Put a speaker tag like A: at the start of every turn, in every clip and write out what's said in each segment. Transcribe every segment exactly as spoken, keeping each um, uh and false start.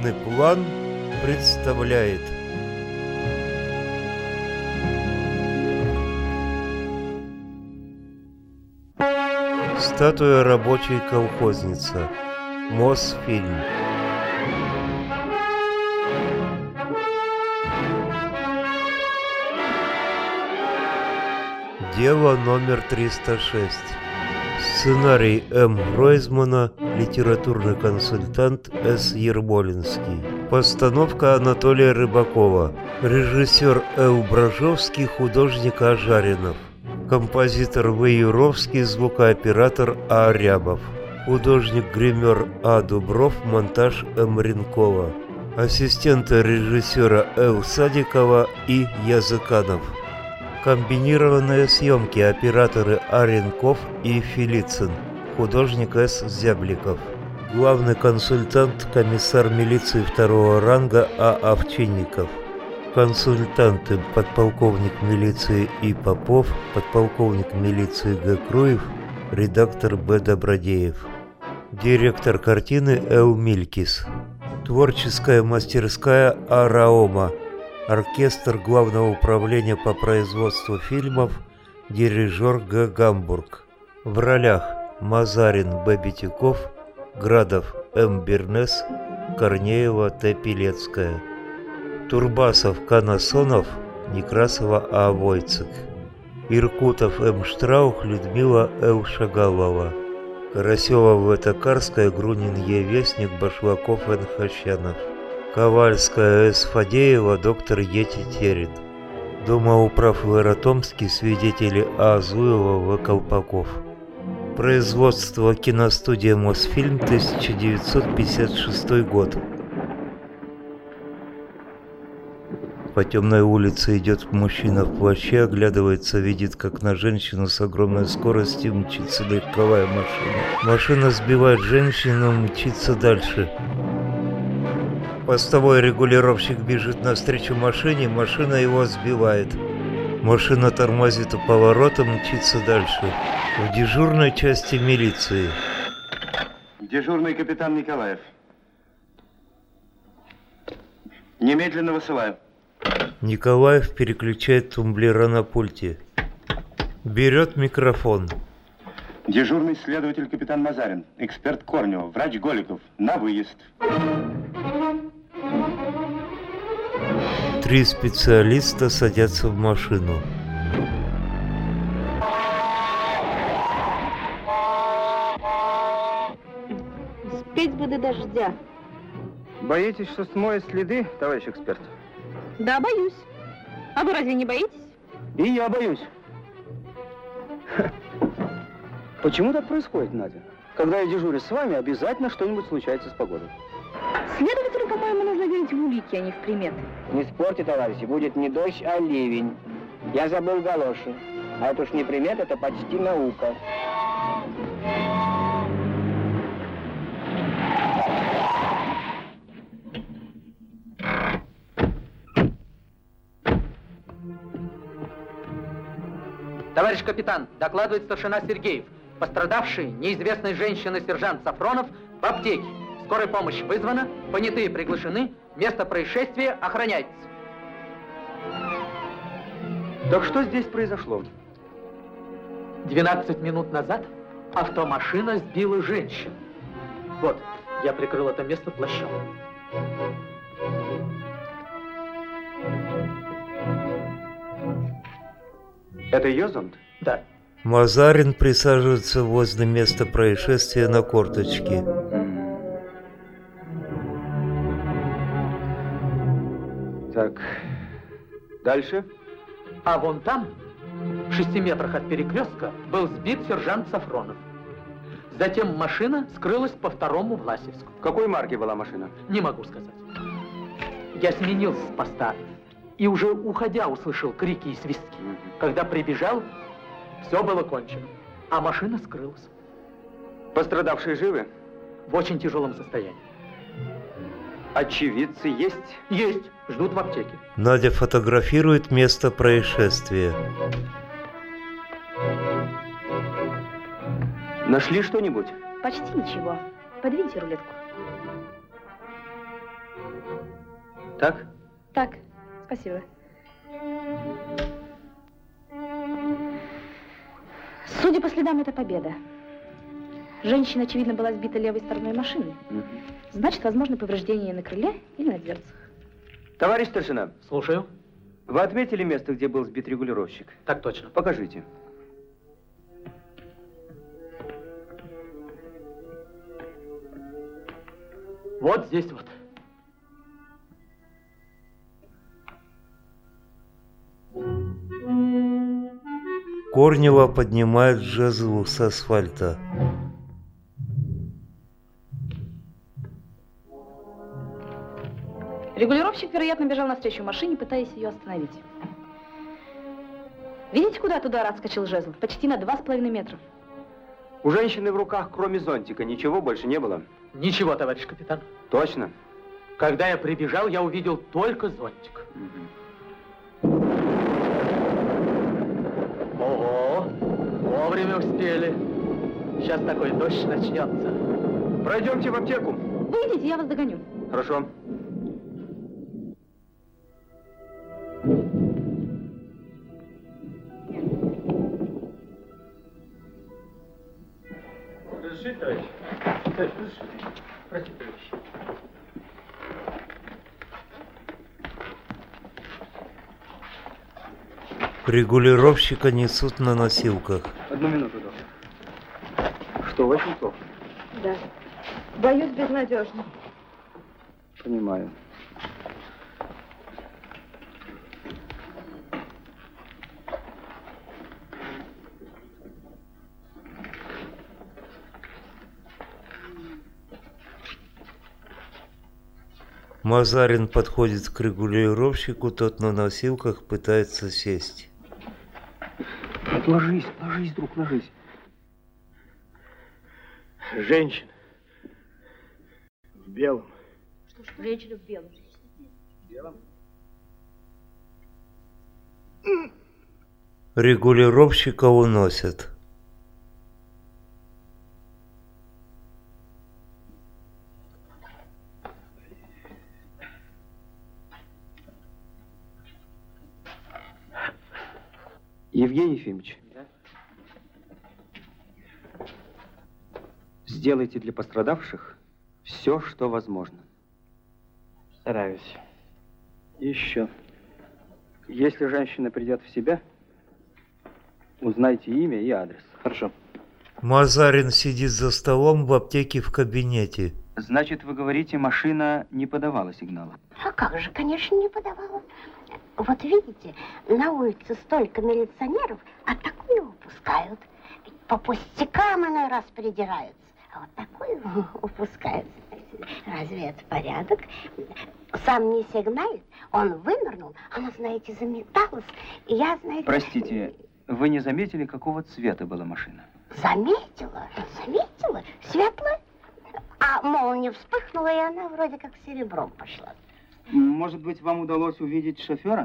A: Крупный план представляет. Статуя рабочей колхозницы. Мосфильм. Дело номер триста шесть. Сценарий М. Ройзмана, литературный консультант С. Ермолинский. Постановка Анатолия Рыбакова. Режиссер Л. Брожовский, художник А. Жаринов. Композитор В. Юровский, звукооператор А. Рябов. Художник-гример А. Дубров, монтаж М. Ренкова. Ассистенты режиссера Л. Садикова и Языканов. Комбинированные съемки. Операторы А. Ренков и Фелицин. Художник С. Зябликов. Главный консультант комиссар милиции второго ранга А. Овчинников. Консультанты подполковник милиции И. Попов, подполковник милиции Г. Круев, редактор Б. Добродеев. Директор картины Л. Милькис. Творческая мастерская А. Раома. Оркестр Главного управления по производству фильмов, дирижер Г. Гамбург. В ролях Мазарин Б. Битюков, Градов М. Бернес, Корнеева Т. Пилецкая. Турбасов К. Насонов, Некрасова А. Войцек. Иркутов М. Штраух, Людмила Л. Шагалова. Карасева В. Токарская, Грунин Е. Вестник, Башлаков Н. Хащанов. Ковальская С. Фадеева, доктор Е. Тетерин. Домоуправ В. Ротомский, свидетели А. Зуева В. Колпаков. Производство киностудия Мосфильм, тысяча девятьсот пятьдесят шестой год. По темной улице идет мужчина в плаще, оглядывается, видит, как на женщину с огромной скоростью мчится легковая машина. Машина сбивает женщину, мчится дальше. Постовой регулировщик бежит навстречу машине, машина его сбивает. Машина тормозит у поворота, мчится дальше. В дежурной части милиции.
B: Дежурный капитан Николаев. Немедленно высылаю.
A: Николаев переключает тумблера на пульте. Берет микрофон.
B: Дежурный следователь капитан Мазарин, эксперт Корнева, врач Голиков. На выезд.
A: Три специалиста садятся в машину.
C: Спеть бы до дождя.
D: Боитесь, что смоет следы, товарищ эксперт?
C: Да, боюсь. А вы разве не боитесь?
D: И я боюсь. Почему так происходит, Надя? Когда я дежурю с вами, обязательно что-нибудь случается с погодой.
C: Следователю, по-моему, нужно верить в улики, а не в приметы.
D: Не спорьте, товарищи, будет не дождь, а ливень. Я забыл галоши. А это уж не примет, это почти наука.
E: Товарищ капитан, докладывает старшина Сергеев. Пострадавший, неизвестный женщина-сержант Сафронов, в аптеке. Скорая помощь вызвана, понятые приглашены, место происшествия охраняется.
D: Так что здесь произошло?
E: двенадцать минут назад автомашина сбила женщину. Вот, я прикрыл это место плащом.
D: Это ее зонт?
E: Да.
A: Мазарин присаживается возле места происшествия на корточке.
D: Так, дальше?
E: А вон там, в шести метрах от перекрестка, был сбит сержант Сафронов. Затем машина скрылась по второму Власевску.
D: Какой марки была машина?
E: Не могу сказать. Я сменился с поста и уже уходя услышал крики и свистки. Когда прибежал, все было кончено, а машина скрылась.
D: Пострадавшие живы?
E: В очень тяжелом состоянии.
D: Очевидцы есть?
E: Есть, ждут в аптеке.
A: Надя фотографирует место происшествия.
D: Нашли что-нибудь?
C: Почти ничего. Подвиньте рулетку.
E: Так?
C: Так, спасибо. Судя по следам, это победа. Женщина, очевидно, была сбита левой стороной машины.
D: Угу.
C: Значит, возможно повреждение на крыле или на дверцах.
D: Товарищ старшина,
E: Слушаю.
D: вы отметили место, где был сбит регулировщик?
E: Так точно.
D: Покажите.
E: Вот здесь вот.
A: Корнева поднимает жезл с асфальта.
C: Регулировщик, вероятно, бежал навстречу машине, пытаясь ее остановить. Видите, куда от удара отскочил жезл? Почти на два с половиной метра.
D: У женщины в руках, кроме зонтика, ничего больше не было?
E: Ничего, товарищ капитан.
D: Точно?
E: Когда я прибежал, я увидел только зонтик.
D: Угу.
E: Ого, вовремя успели. Сейчас такой дождь начнется.
D: Пройдемте в аптеку.
C: Вы идите, я вас догоню.
D: Хорошо.
E: Разрешите, товарищ? Товарищ, разрешите. Простите, товарищ.
A: Регулировщика несут на носилках.
D: Одну минуту, доктор. Что, очень плохо?
C: Да. Боюсь, безнадежно.
D: Понимаю.
A: Мазарин подходит к регулировщику, тот на носилках пытается сесть.
D: Ложись, ложись, друг, ложись.
F: Женщина в белом.
C: Что ж, женщина в белом.
F: В белом?
A: Регулировщика уносят.
D: Евгений Ефимович,
E: Да?
D: сделайте для пострадавших все, что возможно.
F: Стараюсь. Еще. Если женщина придет в себя, узнайте имя и адрес. Хорошо.
A: Мазарин сидит за столом в аптеке в кабинете.
D: Значит, вы говорите, машина не подавала сигнала?
G: А как же, конечно, не подавала. Вот видите, на улице столько милиционеров, а такую упускают. Ведь по пустякам иной раз придираются, а вот такую упускают. Разве это порядок? Сам не сигналит, он вынырнул, она, знаете, заметалась, и я, знаете...
D: Простите, вы не заметили, какого цвета была машина?
G: Заметила, заметила, светлая. А молния вспыхнула, и она вроде как серебром пошла.
D: Может быть, вам удалось увидеть шофера?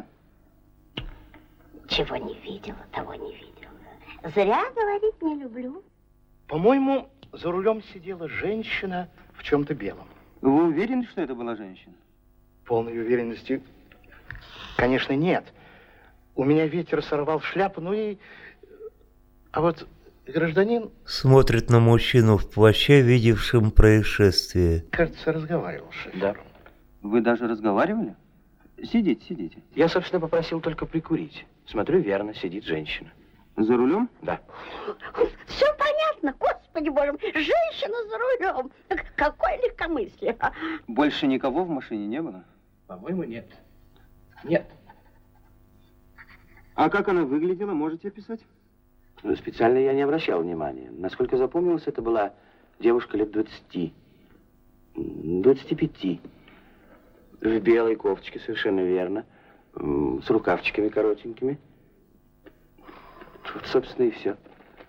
G: Чего не видела, того не видела. Зря говорить не люблю.
F: По-моему, за рулем сидела женщина в чем-то белом.
D: Вы уверены, что это была женщина?
F: Полной уверенности, конечно, нет. У меня ветер сорвал шляпу, ну и... А вот гражданин,
A: Смотрит на мужчину в плаще, видевшем происшествие.
F: кажется, разговаривал с шофером.
D: Вы даже разговаривали? Сидите, сидите.
H: Я, собственно, попросил только прикурить. Смотрю, верно, сидит женщина.
D: За рулем?
H: Да.
G: Все понятно, господи боже мой, женщина за рулем. Так какое легкомыслие. а?
D: Больше никого в машине не было?
H: По-моему, нет. Нет.
D: А как она выглядела, можете описать?
H: Ну, специально я не обращал внимания. Насколько запомнилось, это была девушка лет двадцати. Двадцати пяти. В белой кофточке, совершенно верно. М, С рукавчиками коротенькими. Вот, собственно, и все.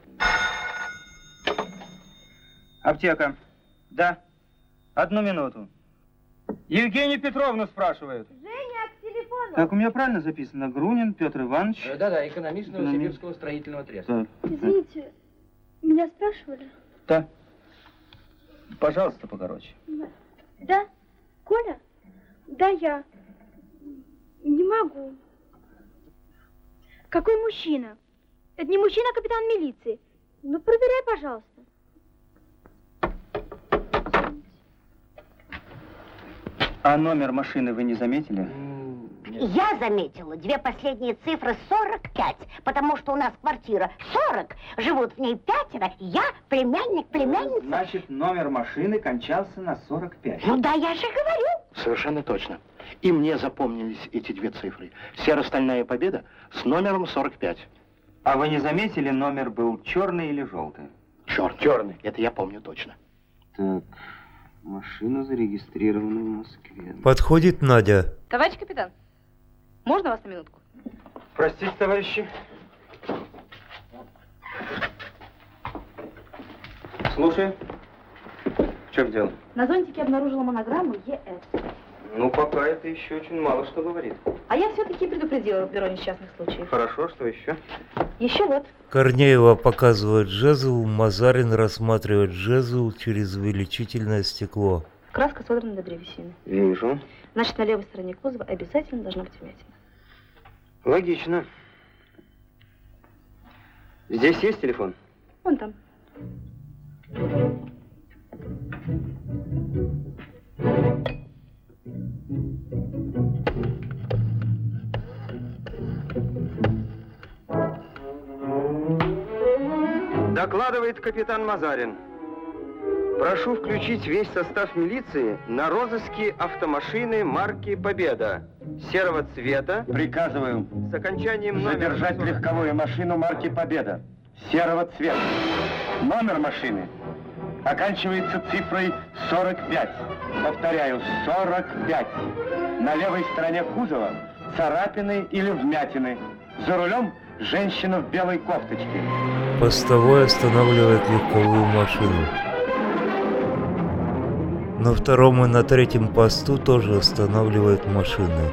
D: Аптека. Да. Одну минуту. Евгению Петровну спрашивают.
G: Женя, к телефону.
D: Так, у меня правильно записано? Грунин Петр Иванович.
H: Да-да, экономист
D: Экономист.
H: Новосибирского строительного треста.
D: Да.
C: Извините, меня спрашивали?
D: Да. Пожалуйста, покороче.
C: Да? Коля? Да, я.
I: Не могу. Какой мужчина? Это не мужчина, а капитан милиции. Ну, проверяй, пожалуйста.
J: А номер машины вы не заметили?
G: Я заметила две последние цифры сорок пять, потому что у нас квартира сорок, живут в ней пятеро, я племянник, племянница.
J: Значит, номер машины кончался на сорок пять.
G: Ну да, я же говорю.
F: Совершенно точно. И мне запомнились эти две цифры. Серо-стальная победа с номером сорок пять.
J: А вы не заметили, номер был черный или желтый?
F: Черт, черный. Это я помню точно.
J: Так, машина зарегистрирована в Москве.
A: Подходит Надя.
C: Товарищ капитан, можно вас на минутку?
J: Простите, товарищи. Слушай. В чем дело?
C: На зонтике обнаружила монограмму ЕС.
J: Ну, пока это еще очень мало что говорит.
C: А я все-таки предупредила в бюро несчастных случаев.
J: Хорошо, что еще?
C: Еще вот.
A: Корнеева показывает жезл, Мазарин рассматривает жезл через увеличительное стекло.
C: Краска содрана до древесины.
J: Вижу.
C: Значит, на левой стороне кузова обязательно должна быть вмятина.
J: Логично. Здесь есть телефон?
C: Вон там.
J: Докладывает капитан Мазарин. Прошу включить весь состав милиции на розыске автомашины марки «Победа» серого цвета.
B: Приказываю
J: с окончанием номера
B: задержать легковую машину марки «Победа» серого цвета. Номер машины оканчивается цифрой сорок пять. Повторяю, сорок пять. На левой стороне кузова царапины или вмятины. За рулем женщина в белой кофточке.
A: Постовой останавливает легковую машину. На втором и на третьем посту тоже останавливают машины.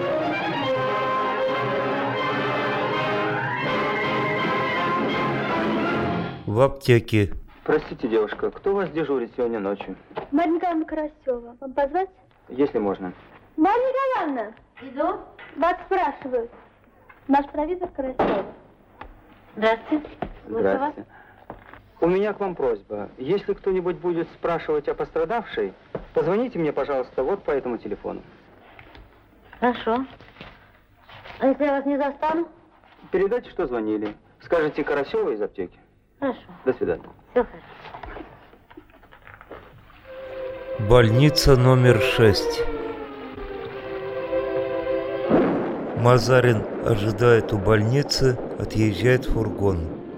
A: В аптеке.
J: Простите, девушка, кто у вас дежурит сегодня ночью?
I: Марья Николаевна Карасева. Вам позвать?
J: Если можно.
I: Марья Николаевна! Иду. Вас спрашивают. Наш провизор Карасева. Здравствуйте.
J: Здравствуйте. У меня к вам просьба. Если кто-нибудь будет спрашивать о пострадавшей, позвоните мне, пожалуйста, вот по этому телефону.
G: Хорошо. А если я вас не застану?
J: Передайте, что звонили. Скажите, Карасева из аптеки.
G: Хорошо.
J: До свидания.
G: Все хорошо.
A: Больница номер шесть. Мазарин ожидает у больницы, отъезжает фургон.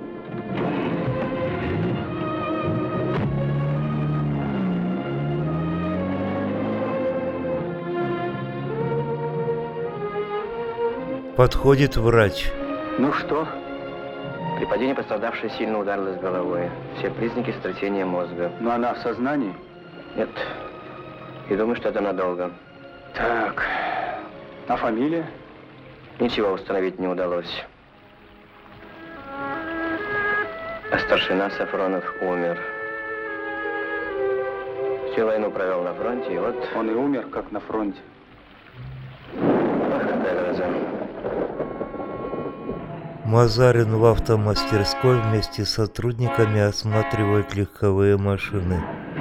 A: Подходит врач.
D: Ну что? При падении пострадавшая сильно ударилась головой. Все признаки сотрясения мозга.
J: Но она в сознании?
D: Нет. И думаю, что это надолго.
J: Так. А фамилия?
D: Ничего установить не удалось. А старшина Сафронов умер. Всю войну провел на фронте, и вот...
J: Он и умер, как на фронте.
D: Ах, какая гроза.
A: Мазарин в автомастерской вместе с сотрудниками осматривает легковые машины.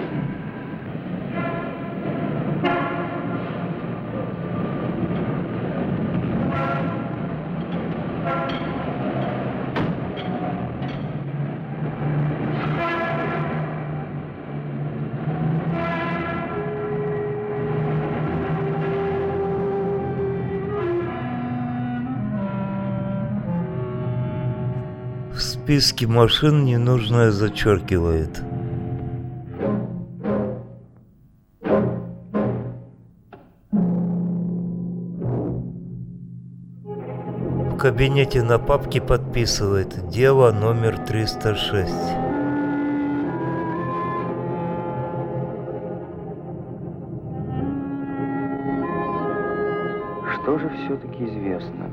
A: В списке машин ненужное зачеркивает. В кабинете на папке подписывает дело номер триста шесть.
J: Что же все-таки известно?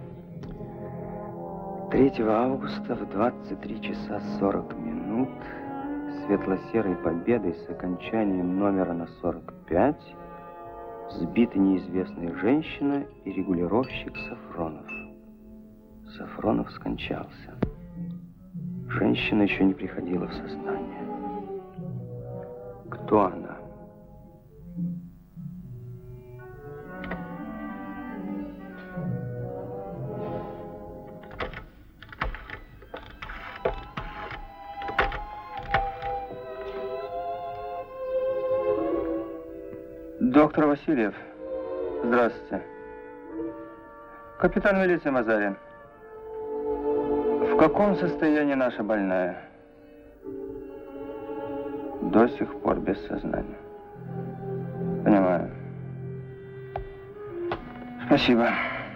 J: третьего августа в двадцать три часа сорок минут светло-серой победой с окончанием номера на сорок пять
H: Сбита неизвестная женщина и регулировщик Сафронов. Сафронов скончался. Женщина еще не приходила в сознание. Кто она?
J: Доктор Васильев, здравствуйте. Капитан милиции Мазарин. В каком состоянии наша больная? До сих пор без сознания. Понимаю. Спасибо.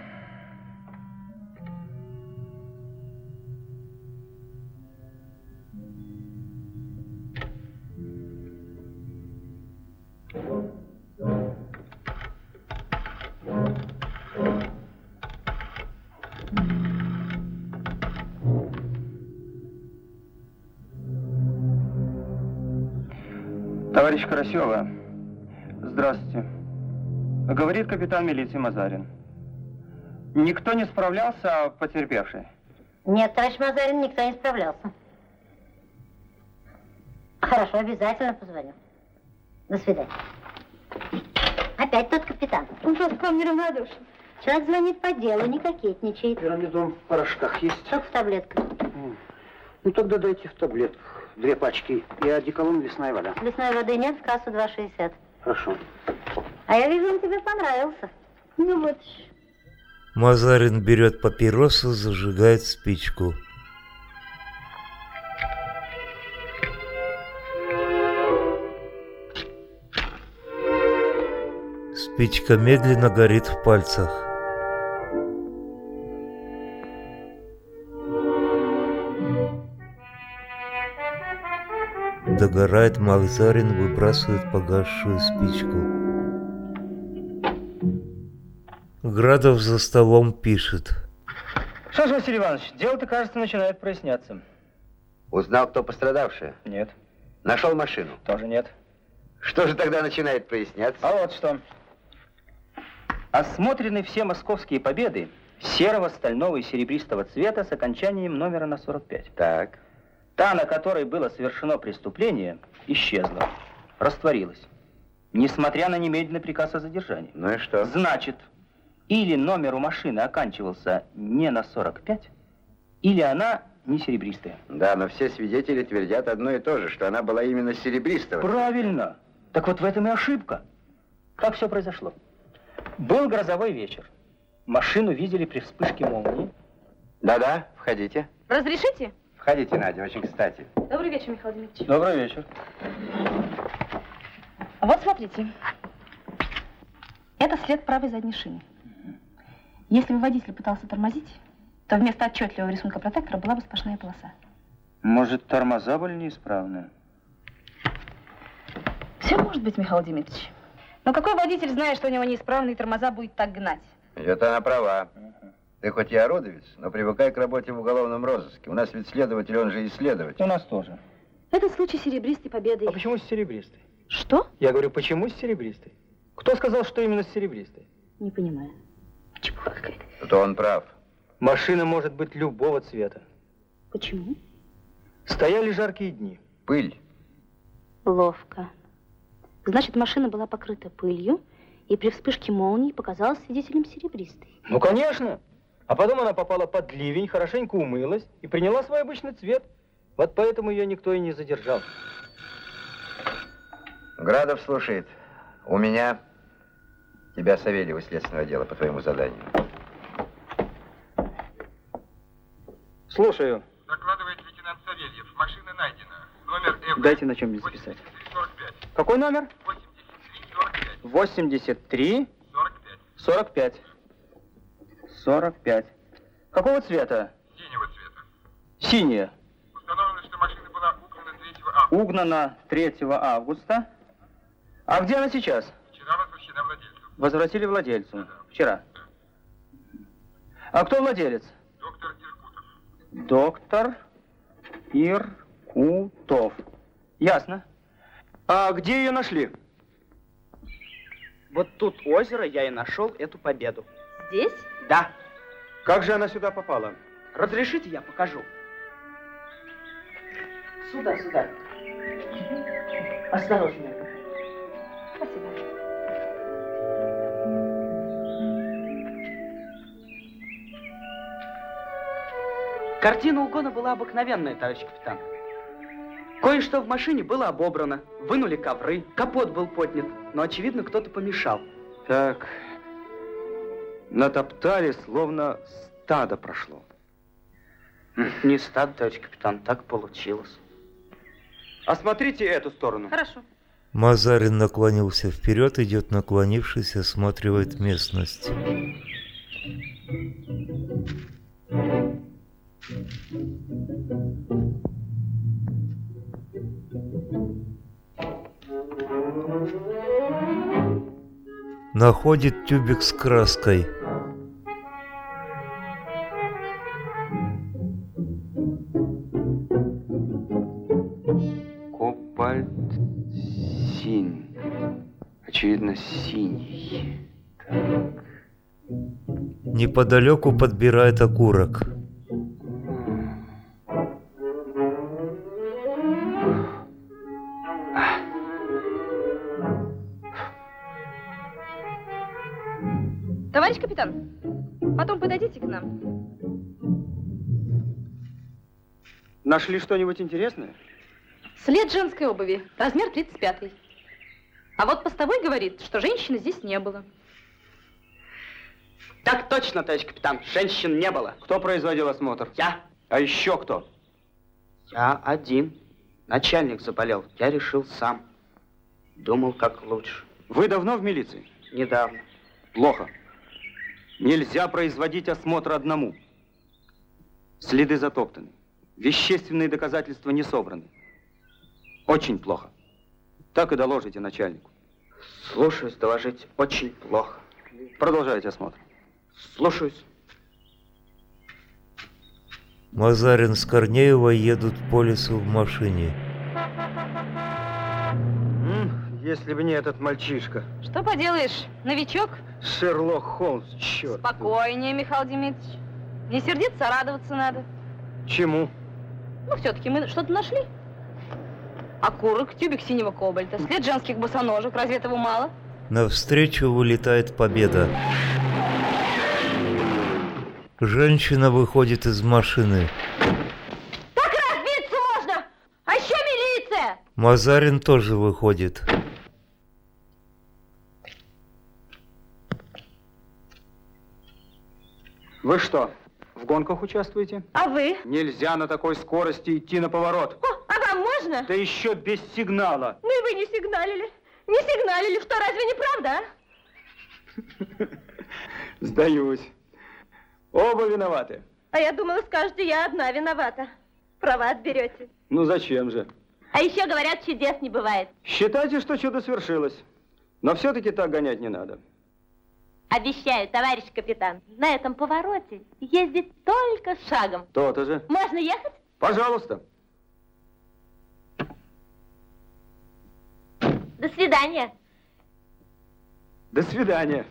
J: Товарищ Карасева, здравствуйте. Говорит капитан милиции Мазарин. Никто не справлялся о потерпевшей?
G: Нет, товарищ Мазарин, никто не справлялся. Хорошо, обязательно позвоню. До свидания. Опять тот капитан.
I: Он просто к вам неравнодушен.
G: Человек звонит по делу, не кокетничает.
K: Пирамидон в порошках есть?
G: Только в таблетках.
K: Ну тогда дайте в таблетках две пачки и одеколон лесная вода.
G: Лесной воды нет, в кассу два шестьдесят.
K: Хорошо.
G: А я вижу, он тебе понравился.
I: Ну вот.
A: Мазарин берет папиросу, зажигает спичку. Спичка медленно горит в пальцах. Догорает, Мазарин выбрасывает погасшую спичку. Градов за столом пишет.
J: Что ж, Василий Иванович, дело-то, кажется, начинает проясняться.
L: Узнал, кто пострадавшая?
J: Нет.
L: Нашел машину?
J: Тоже нет.
L: Что же тогда начинает проясняться?
J: А вот что. Осмотрены все московские победы серого, стального и серебристого цвета с окончанием номера на сорок пять.
L: Так.
J: Та, на которой было совершено преступление, исчезла, растворилась, несмотря на немедленный приказ о задержании.
L: Ну и что?
J: Значит, или номер у машины оканчивался не на сорок пять, или она не серебристая.
L: Да, но все свидетели твердят одно и то же, что она была именно серебристого.
J: Правильно. Так вот в этом и ошибка. Как все произошло? Был грозовой вечер. Машину видели при вспышке молнии.
L: Да-да, входите.
C: Разрешите?
L: Входите, Надя, очень кстати.
C: Добрый вечер, Михаил Дмитриевич.
J: Добрый вечер.
C: Вот смотрите. Это след правой задней шины. Если бы водитель пытался тормозить, то вместо отчетливого рисунка протектора была бы сплошная полоса.
J: Может, тормоза были неисправные?
C: Все может быть, Михаил Дмитриевич. Но какой водитель, зная, что у него неисправные тормоза, будет так гнать?
L: Это она права. Ты хоть и орудовец, но привыкай к работе в уголовном розыске. У нас ведь следователь, он же и следователь.
J: У нас тоже.
C: Этот случай серебристой победы.
J: А почему с серебристой?
C: Что?
J: Я говорю, почему с серебристой? Кто сказал, что именно с серебристой?
C: Не понимаю. Чепуха какая-то.
L: То он прав.
J: Машина может быть любого цвета.
C: Почему?
J: Стояли жаркие дни.
L: Пыль.
C: Ловко. Значит, машина была покрыта пылью, и при вспышке молнии показалась свидетелем серебристой.
J: Ну, конечно. А потом она попала под ливень, хорошенько умылась и приняла свой обычный цвет. Вот поэтому ее никто и не задержал.
L: Градов слушает. У меня тебя Савельева из следственного отдела по твоему заданию.
J: Слушаю.
M: Докладывает лейтенант Савельев. Машина найдена. Номер F.
J: Дайте на чем-нибудь записать. Какой номер? восемьдесят три сорок пять. сорок пять. Какого цвета?
M: Синего цвета.
J: Синяя.
M: Установлено, что машина была угнана третьего августа.
J: Угнана третьего августа. А где она сейчас?
M: Вчера возвращена владельцу.
J: Возвратили владельцу. Да, да. Вчера. А кто владелец?
M: Доктор Иркутов.
J: Доктор Иркутов. Ясно. А где ее нашли?
N: Вот тут озеро я и нашел эту победу.
C: Здесь?
N: Да.
J: Как же она сюда попала?
N: Разрешите, я покажу. Сюда, сюда. Осторожно.
C: Спасибо.
N: Картина угона была обыкновенная, товарищ капитан. Кое-что в машине было обобрано, вынули ковры, капот был поднят, но, очевидно, кто-то помешал.
J: Так, натоптали, словно стадо прошло.
N: Не стадо, товарищ капитан, так получилось.
J: Осмотрите эту сторону.
C: Хорошо.
A: Мазарин наклонился вперед, идет наклонившись, осматривает местность. Находит тюбик с краской.
J: Кобальт синь. Очевидно, синий. Так.
A: Неподалеку подбирает окурок.
C: Товарищ капитан, потом подойдите к нам.
J: Нашли что-нибудь интересное?
C: След женской обуви, размер тридцать пятый. А вот постовой говорит, что женщины здесь не было.
N: Так точно, товарищ капитан, женщин не было.
J: Кто производил осмотр?
N: Я.
J: А еще кто?
N: Я один. Начальник заболел, я решил сам. Думал, как лучше.
J: Вы давно в милиции?
N: Недавно.
J: Плохо. Нельзя производить осмотр одному. Следы затоптаны. Вещественные доказательства не собраны. Очень плохо. Так и доложите начальнику.
N: Слушаюсь, доложить очень плохо.
J: Продолжайте осмотр.
N: Слушаюсь.
A: Мазарин с Корнеевой едут по лесу в машине.
J: Если бы не этот мальчишка.
C: Что поделаешь, новичок?
J: Шерлок Холмс, черт.
C: Спокойнее, Михаил Дмитриевич. Не сердиться, а радоваться надо.
J: Чему?
C: Ну, все-таки мы что-то нашли. Окурок, тюбик синего кобальта, след женских босоножек. Разве этого мало?
A: Навстречу вылетает Победа. Женщина выходит из машины.
C: Так разбиться можно! А еще милиция!
A: Мазарин тоже выходит.
J: Вы что, в гонках участвуете?
C: А вы?
J: Нельзя на такой скорости идти на поворот.
C: О, а вам можно?
J: Да еще без сигнала.
C: Ну и вы не сигналили. Не сигналили, что разве не правда, а?
J: Сдаюсь. Оба виноваты.
I: А я думала, скажете, я одна виновата. Права отберете.
J: Ну зачем же?
I: А еще говорят, чудес не бывает.
J: Считайте, что чудо свершилось. Но все-таки так гонять не надо.
I: Обещаю, товарищ капитан, на этом повороте ездить только шагом.
J: То-то же.
I: Можно ехать?
J: Пожалуйста.
I: До свидания.
J: До свидания.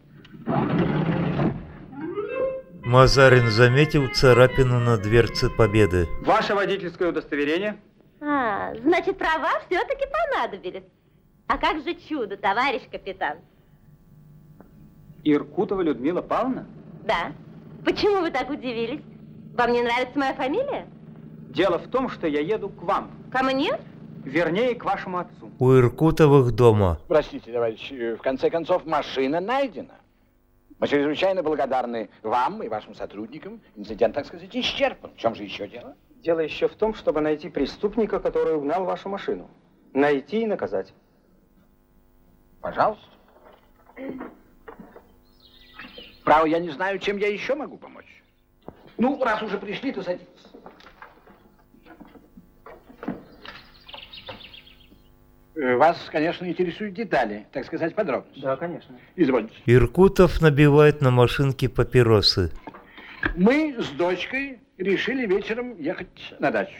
A: Мазарин заметил царапину на дверце Победы.
J: Ваше водительское удостоверение?
I: А, значит, права все-таки понадобились. А как же чудо, товарищ капитан?
J: Иркутова Людмила Павловна?
I: Да. Почему вы так удивились? Вам не нравится моя фамилия?
J: Дело в том, что я еду к вам.
I: Ко мне?
J: Вернее, к вашему отцу.
A: У Иркутовых дома.
O: Простите, товарищ, в конце концов, машина найдена. Мы чрезвычайно благодарны вам и вашим сотрудникам. Инцидент, так сказать, исчерпан. В чем же еще дело?
J: Дело еще в том, чтобы найти преступника, который угнал вашу машину. Найти и наказать.
O: Пожалуйста. Право, я не знаю, чем я еще могу помочь. Ну, раз уже пришли, то садитесь. Вас, конечно, интересуют детали, так сказать, подробности.
J: Да, конечно.
O: Извольте.
A: Иркутов набивает на машинке папиросы.
O: Мы с дочкой решили вечером ехать на дачу.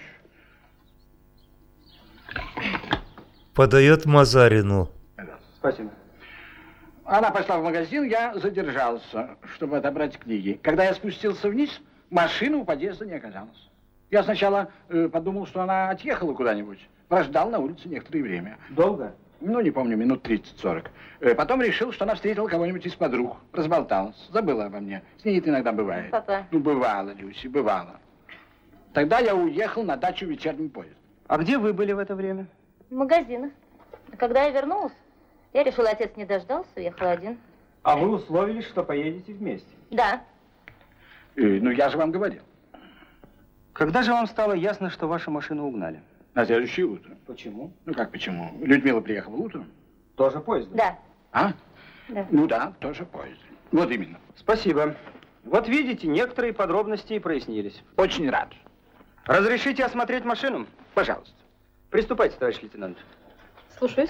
A: Подает Мазарину.
J: Спасибо.
O: Она пошла в магазин, я задержался, чтобы отобрать книги. Когда я спустился вниз, машины у подъезда не оказалось. Я сначала э, подумал, что она отъехала куда-нибудь. Прождал на улице некоторое время.
N: Долго?
O: Ну, не помню, минут тридцать-сорок. Э, потом решил, что она встретила кого-нибудь из подруг. Разболталась, забыла обо мне. С ней это иногда бывает.
I: Папа.
O: Ну, бывало, Люси, бывало. Тогда я уехал на дачу вечерним поездом.
N: А где вы были в это время?
I: В магазинах. А когда я вернулась, я решила, отец не дождался, уехал один.
N: А вы условились, что поедете вместе?
I: Да.
O: Э, ну, я же вам говорил.
N: Когда же вам стало ясно, что вашу машину угнали?
O: На следующее утро.
N: Почему?
O: Ну, как почему? Людмила приехала утром.
N: Тоже поездом?
I: Да.
O: А?
I: Да.
O: Ну да, тоже поездом. Вот именно.
N: Спасибо. Вот видите, некоторые подробности и прояснились.
O: Очень рад.
N: Разрешите осмотреть машину?
O: Пожалуйста.
N: Приступайте, товарищ лейтенант.
C: Слушаюсь.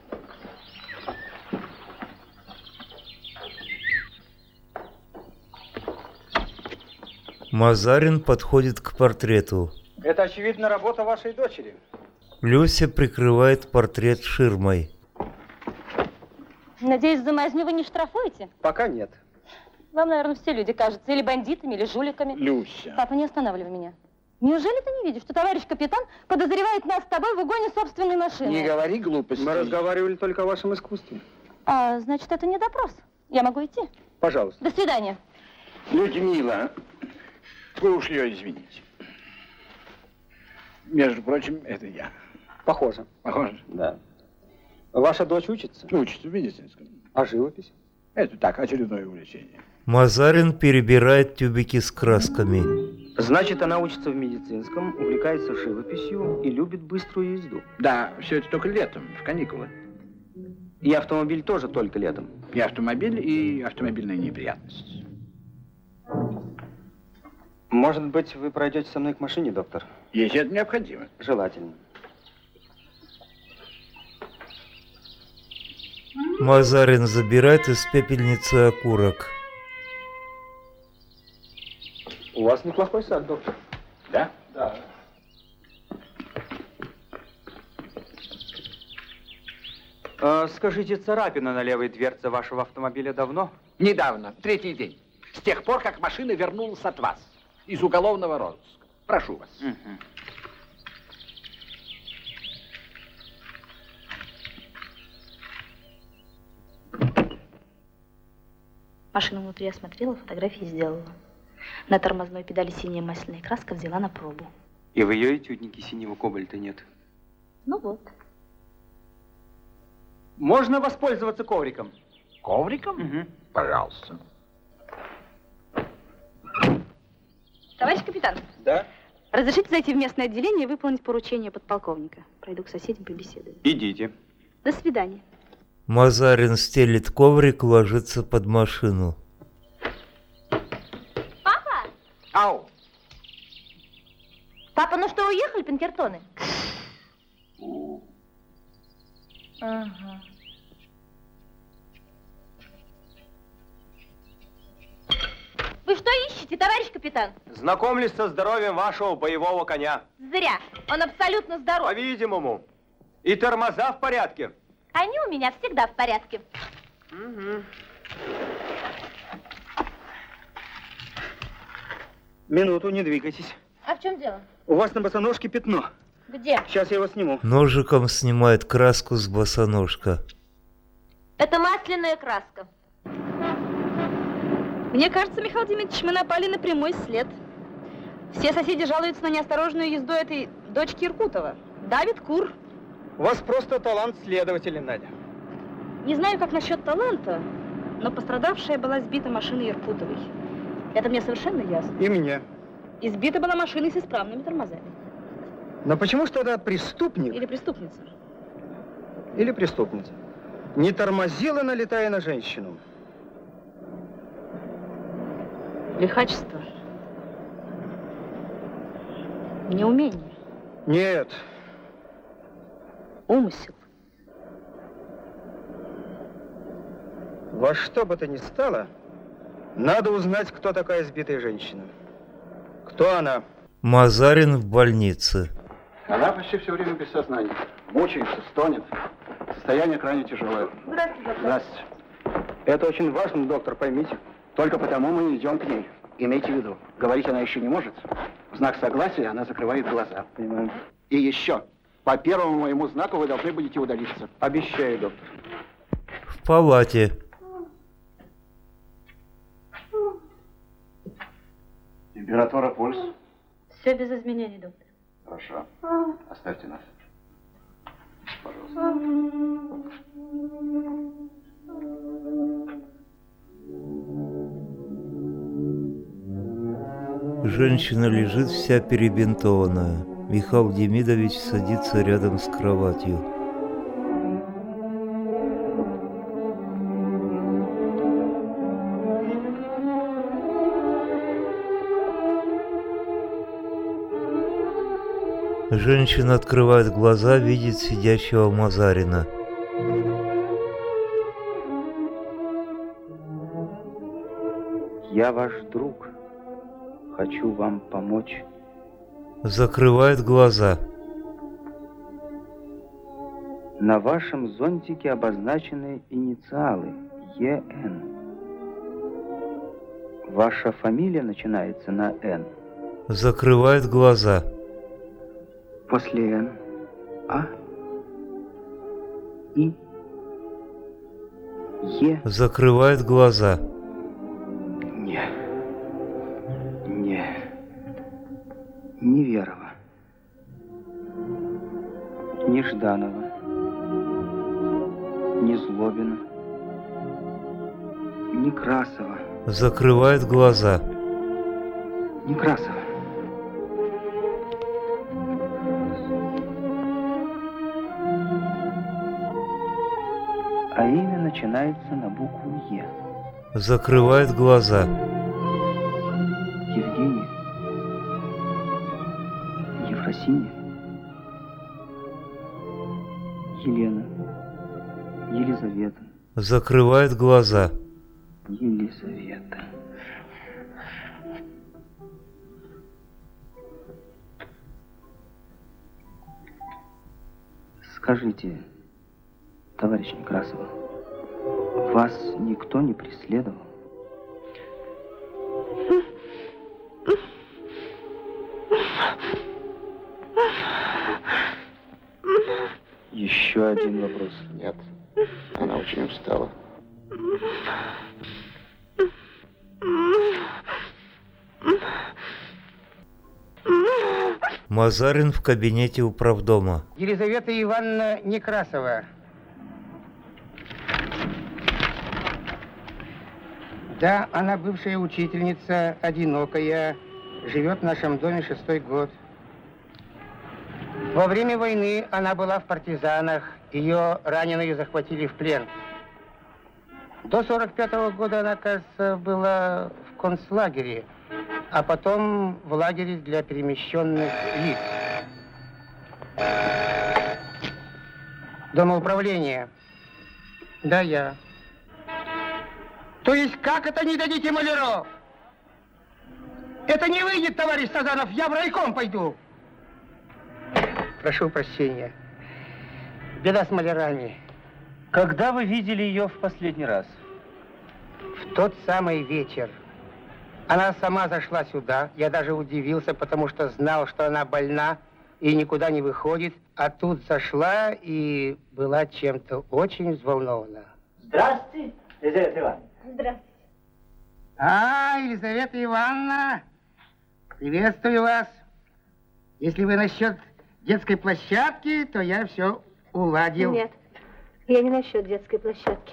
A: Мазарин подходит к портрету.
N: Это, очевидно, работа вашей дочери.
A: Люся прикрывает портрет ширмой.
I: Надеюсь, за мазню вы не штрафуете?
N: Пока нет.
I: Вам, наверное, все люди кажутся или бандитами, или жуликами.
O: Люся.
I: Папа, не останавливай меня. Неужели ты не видишь, что товарищ капитан подозревает нас с тобой в угоне собственной машины?
O: Не говори глупостей.
N: Мы разговаривали только о вашем искусстве.
I: А, значит, это не допрос. Я могу идти?
N: Пожалуйста.
I: До свидания.
O: Людмила, вы уж ее извините. Между прочим, это я.
N: Похоже.
O: Похоже?
N: Да. Ваша дочь учится?
O: Учится в медицинском.
N: А живопись?
O: Это так, очередное увлечение.
A: Мазарин перебирает тюбики с красками.
N: Значит, она учится в медицинском, увлекается живописью и любит быструю езду.
O: Да, все это только летом, в каникулы.
N: И автомобиль тоже только летом.
O: И автомобиль, и автомобильная неприятность.
N: Может быть, вы пройдете со мной к машине, доктор?
O: Если это необходимо.
N: Желательно.
A: Мазарин забирает из пепельницы окурок.
N: У вас неплохой сад, доктор.
O: Да?
N: Да. А, скажите, царапина на левой дверце вашего автомобиля давно?
O: Недавно, третий день. С тех пор, как машина вернулась от вас. Из уголовного розыска. Прошу вас.
N: Угу.
C: Машину внутри осмотрела, фотографии сделала. На тормозной педали синяя масляная краска, взяла на пробу.
N: И в ее этюднике синего кобальта нет?
C: Ну вот.
N: Можно воспользоваться ковриком?
O: Ковриком?
N: Угу.
O: Пожалуйста.
C: Товарищ капитан.
N: Да?
C: Разрешите зайти в местное отделение и выполнить поручение подполковника. Пройду к соседям, побеседую.
N: Идите.
C: До свидания.
A: Мазарин стелит коврик, ложится под машину.
I: Папа!
O: Ау!
I: Папа, ну что, уехали Пинкертоны? Ага. Вы что ищете, товарищ капитан?
P: Знакомлюсь со здоровьем вашего боевого коня.
I: Зря. Он абсолютно здоров.
P: По-видимому. И тормоза в порядке.
I: Они у меня всегда в порядке.
P: Угу.
N: Минуту, не двигайтесь.
I: А в чем дело?
N: У вас на босоножке пятно.
I: Где?
N: Сейчас я его сниму.
A: Ножиком снимает краску с босоножка.
I: Это масляная краска.
C: Мне кажется, Михаил Дмитриевич, мы напали на прямой след. Все соседи жалуются на неосторожную езду этой дочки Иркутова. Давид Кур.
N: У вас просто талант следователя, Надя.
C: Не знаю, как насчет таланта, но пострадавшая была сбита машиной Иркутовой. Это мне совершенно ясно.
N: И мне.
C: Избита была машиной с исправными тормозами.
N: Но почему же тогда преступник
C: Или преступница?
N: или преступница не тормозила, налетая на женщину?
C: Лихачество. Неумение.
N: Нет.
C: Умысел.
N: Во что бы то ни стало, надо узнать, кто такая избитая женщина. Кто она?
A: Мазарин в больнице.
Q: Она почти все время без сознания. Мучается, стонет. Состояние крайне тяжелое.
I: Здравствуйте, доктор.
Q: Здравствуйте.
K: Это очень важно, доктор, поймите. Только потому мы идем к ней. Имейте в виду, говорить она еще не может. В знак согласия она закрывает глаза.
H: Понимаю.
K: И еще, по первому моему знаку вы должны будете удалиться.
H: Обещаю, доктор.
A: В палате.
Q: Температура, пульс.
C: Все без изменений, доктор.
Q: Хорошо. Оставьте нас. Пожалуйста.
A: Женщина лежит вся перебинтованная. Михаил Демидович садится рядом с кроватью. Женщина открывает глаза, видит сидящего Мазарина.
H: Я ваш друг. Хочу вам помочь.
A: Закрывает глаза.
H: На вашем зонтике обозначены инициалы Е Н. Ваша фамилия начинается на Н.
A: Закрывает глаза.
H: После Н. А. И. Е.
A: Закрывает глаза.
H: Не. Не. Неверова. Нежданова. Незлобина. Некрасова.
A: Закрывает глаза.
H: Некрасова. А имя начинается на букву Е.
A: Закрывает глаза.
H: Евгения. Ефросинья. Елена. Елизавета.
A: Закрывает глаза.
H: Елизавета. Скажите, товарищ Некрасова, вас никто не преследовал? Еще один вопрос.
K: Нет, она очень устала.
A: Мазарин в кабинете управдома.
D: Елизавета Ивановна Некрасова. Да, она бывшая учительница, одинокая, живет в нашем доме шестой год. Во время войны она была в партизанах, ее раненые захватили в плен. До сорок пятого года она, кажется, была в концлагере, а потом в лагере для перемещенных лиц. Домоуправление. Да, я. То есть как это не дадите маляров? Это не выйдет, товарищ Сазанов, я в райком пойду. Прошу прощения. Беда с малярами.
H: Когда вы видели ее в последний раз?
D: В тот самый вечер. Она сама зашла сюда. Я даже удивился, потому что знал, что она больна и никуда не выходит. А тут зашла и была чем-то очень взволнована.
K: Здравствуйте, Елизавета Ивановна.
I: Здравствуйте.
D: А, Елизавета Ивановна, приветствую вас. Если вы насчет детской площадки, то я все уладил.
C: Нет, я не насчет детской площадки.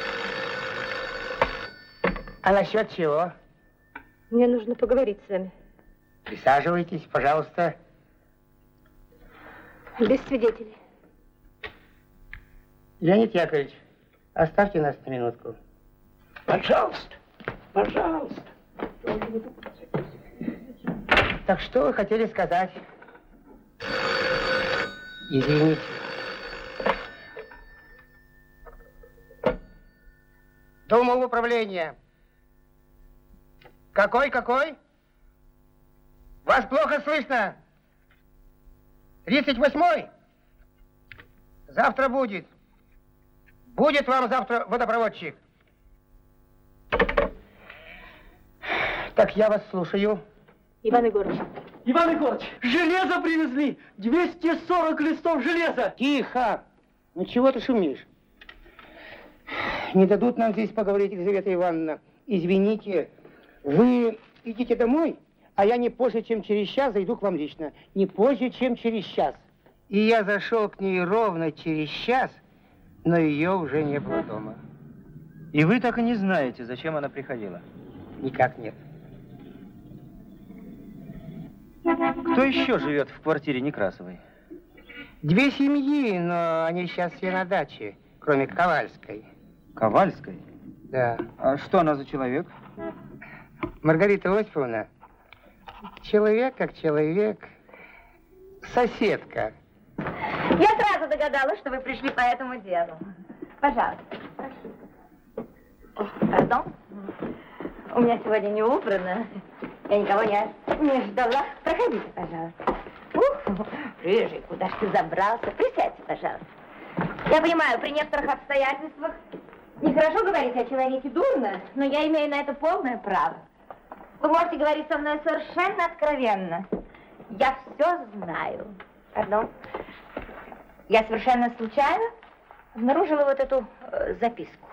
D: А насчет чего?
C: Мне нужно поговорить с вами.
D: Присаживайтесь, пожалуйста.
C: Без свидетелей.
D: Леонид Яковлевич, оставьте нас на минутку.
K: Пожалуйста, пожалуйста.
D: Так что вы хотели сказать? Извините. Думал управления. Какой, какой? Вас плохо слышно. тридцать восьмой? Завтра будет. Будет вам завтра водопроводчик. Так, я вас слушаю.
C: Иван Егорович.
N: Иван Егорович, железо привезли! двести сорок листов железа!
D: Тихо! Ну чего ты шумишь? Не дадут нам здесь поговорить, Елизавета Ивановна. Извините, вы идите домой, а я не позже, чем через час зайду к вам лично. Не позже, чем через час. И я зашел к ней ровно через час, но ее уже не было дома.
R: И вы так и не знаете, зачем она приходила?
D: Никак нет.
R: Кто еще живет в квартире Некрасовой?
D: Две семьи, но они сейчас все на даче, кроме Ковальской.
R: Ковальской?
D: Да.
R: А что она за человек?
D: Маргарита Осиповна, человек как человек, соседка.
I: Я сразу догадалась, что вы пришли по этому делу. Пожалуйста. Пардон? У меня сегодня не убрано. Я никого не, не ждала. Проходите, пожалуйста. Ух, рыжий, куда ж ты забрался? Присядьте, пожалуйста. Я понимаю, при некоторых обстоятельствах нехорошо говорить о человеке дурно, но я имею на это полное право. Вы можете говорить со мной совершенно откровенно. Я все знаю. Пардон. Я совершенно случайно обнаружила вот эту э, записку.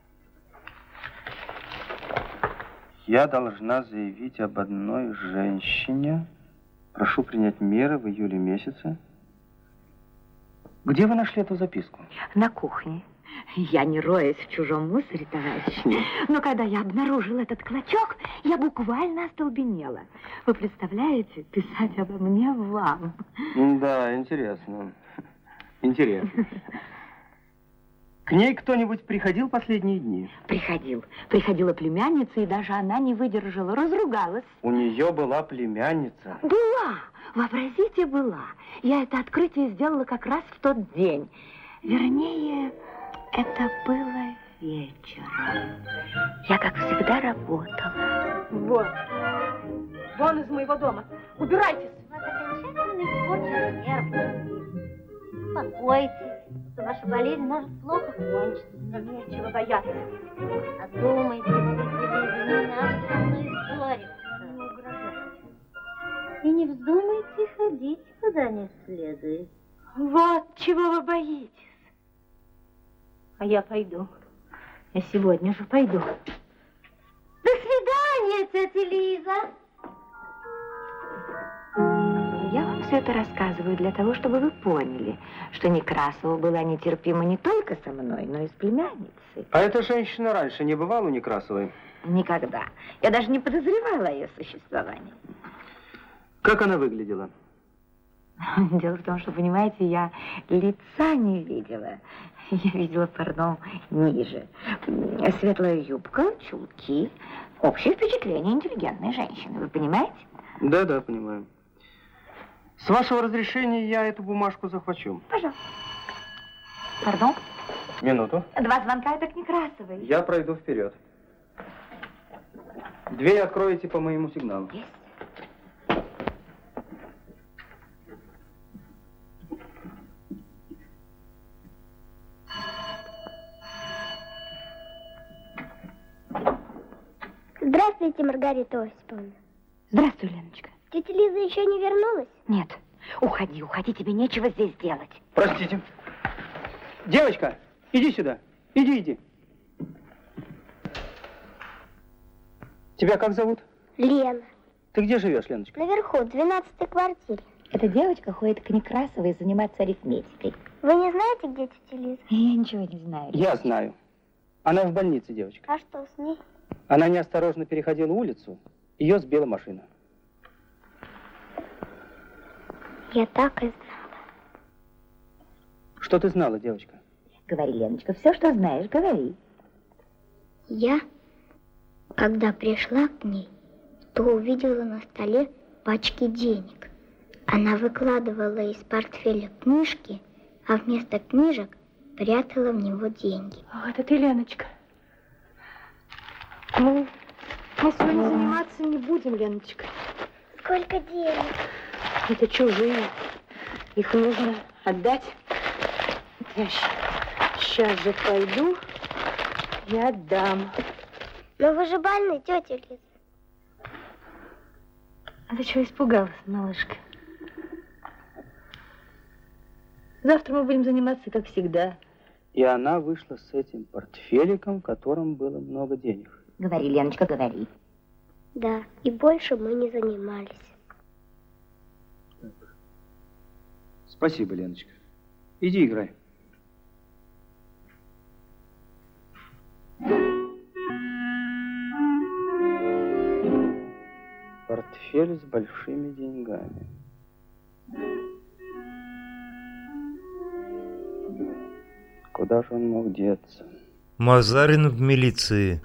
R: Я должна заявить об одной женщине. Прошу принять меры в июле месяце. Где вы нашли эту записку?
S: На кухне. Я не роюсь в чужом мусоре, товарищ. Но когда я обнаружила этот клочок, я буквально остолбенела. Вы представляете, писать обо мне вам?
R: Да, интересно. Интересно. К ней кто-нибудь приходил последние дни?
S: Приходил. Приходила племянница, и даже она не выдержала, разругалась.
R: У нее была племянница?
S: Была. Вообразите, была. Я это открытие сделала как раз в тот день. Вернее, это было вечером. Я, как всегда, работала.
C: Вот. Вон из моего дома. Убирайтесь.
G: У вас окончательно испорчен нерв. Успокойтесь. Ваша болезнь может плохо кончиться.
C: Но нечего бояться.
G: Одумайтесь, не надо со мной ссориться.
C: Не угрожайте.
G: И не вздумайте ходить куда не следует.
C: Вот чего вы боитесь. А я пойду. Я сегодня же пойду.
G: До свидания, тетя Лиза.
S: Я вам все это рассказываю для того, чтобы вы поняли, что Некрасова была нетерпима не только со мной, но и с племянницей.
R: А эта женщина раньше не бывала у Некрасовой?
S: Никогда. Я даже не подозревала о ее существовании.
R: Как она выглядела?
S: Дело в том, что, понимаете, я лица не видела. Я видела, пардон, ниже. Светлая юбка, чулки. Общее впечатление интеллигентной женщины. Вы понимаете?
R: Да, да, понимаю. С вашего разрешения я эту бумажку захвачу.
S: Пожалуйста. Пардон?
R: Минуту.
S: Два звонка, это к Некрасовой.
R: Я пройду вперед. Дверь откроете по моему сигналу.
S: Есть.
G: Здравствуйте, Маргарита Осиповна.
S: Здравствуй, Леночка.
G: Тетя Лиза еще не вернулась?
S: Нет. Уходи, уходи, тебе нечего здесь делать.
R: Простите. Девочка, иди сюда. Иди, иди. Тебя как зовут?
G: Лена.
R: Ты где живешь, Леночка?
G: Наверху, в двенадцатой квартире.
S: Эта девочка ходит к Некрасовой заниматься арифметикой.
G: Вы не знаете, где тетя Лиза?
S: Я ничего не знаю.
R: Я знаю. Она в больнице, девочка.
G: А что с ней?
R: Она неосторожно переходила улицу, ее сбила машина.
G: Я так и знала.
R: Что ты знала, девочка?
S: Говори, Леночка, все, что знаешь, говори.
G: Я, когда пришла к ней, то увидела на столе пачки денег. Она выкладывала из портфеля книжки, а вместо книжек прятала в него деньги.
C: О, это ты, Леночка. Мы, мы сегодня заниматься не будем, Леночка.
G: Сколько денег?
C: Это чужие. Их нужно отдать. Я сейчас же пойду и отдам.
G: Но вы же больны, тетя Лиза.
C: А ты чего испугалась, малышка? Завтра мы будем заниматься, как всегда.
R: И она вышла с этим портфеликом, в котором было много денег.
S: Говори, Леночка, говори.
G: Да, и больше мы не занимались.
R: Спасибо, Леночка. Иди играй. Портфель с большими деньгами. Куда же он мог деться?
A: Мазарин в милиции.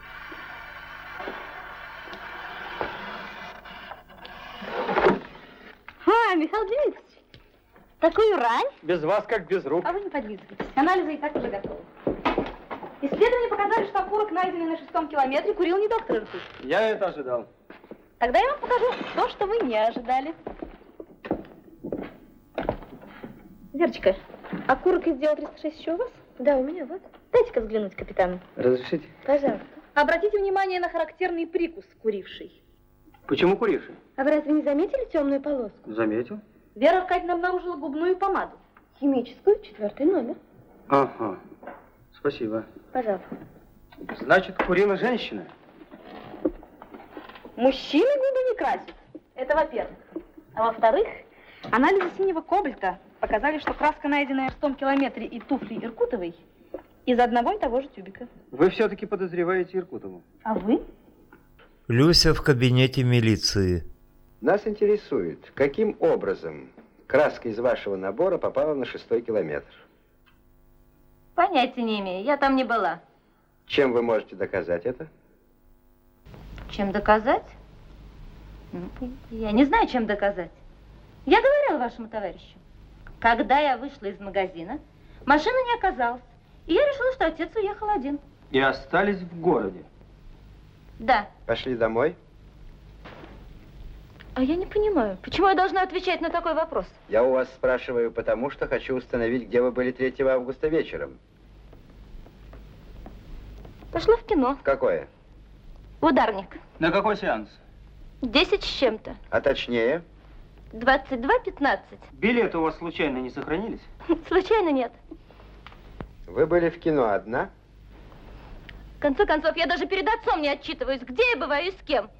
C: А, Михаил Дмитриевич, такую рань?
P: Без вас как без рук.
C: А вы не подлизывайтесь, анализы и так уже готовы. Исследования показали, что окурок, найденный на шестом километре, курил не доктор Иркут.
P: Я это ожидал.
C: Тогда я вам покажу то, что вы не ожидали. Верочка, окурок из дела триста шесть еще у вас? Да, у меня, вот. Дайте-ка взглянуть капитану.
R: Разрешите?
C: Пожалуйста. Обратите внимание на характерный прикус куривший.
R: Почему куривший?
C: А вы разве не заметили темную полоску?
R: Заметил.
C: Вера Аркадьевна обнаружила губную помаду. Химическую, четвертый номер.
R: Ага. Спасибо.
C: Пожалуйста.
R: Значит, курила женщина?
C: Мужчины губы не красят. Это во-первых. А во-вторых, анализы синего кобальта показали, что краска, найденная в шестом километре, и туфли Иркутовой из одного и того же тюбика.
R: Вы все-таки подозреваете Иркутову?
C: А вы?
A: Люся в кабинете милиции.
L: Нас интересует, каким образом краска из вашего набора попала на шестой километр.
I: Понятия не имею, я там не была.
L: Чем вы можете доказать это?
I: Чем доказать? Ну, я не знаю, чем доказать. Я говорила вашему товарищу. Когда я вышла из магазина, машины не оказалось. И я решила, что отец уехал один.
R: И остались в городе?
I: Да.
L: Пошли домой?
I: А я не понимаю, почему я должна отвечать на такой вопрос?
L: Я у вас спрашиваю, потому что хочу установить, где вы были третьего августа вечером.
I: Пошла в кино.
L: Какое?
I: В Ударник.
R: На какой сеанс?
I: Десять с чем-то.
L: А точнее?
I: Двадцать два пятнадцать.
R: Билеты у вас случайно не сохранились?
I: Случайно нет.
L: Вы были в кино одна?
I: В конце концов, я даже перед отцом не отчитываюсь, где я бываю и с кем.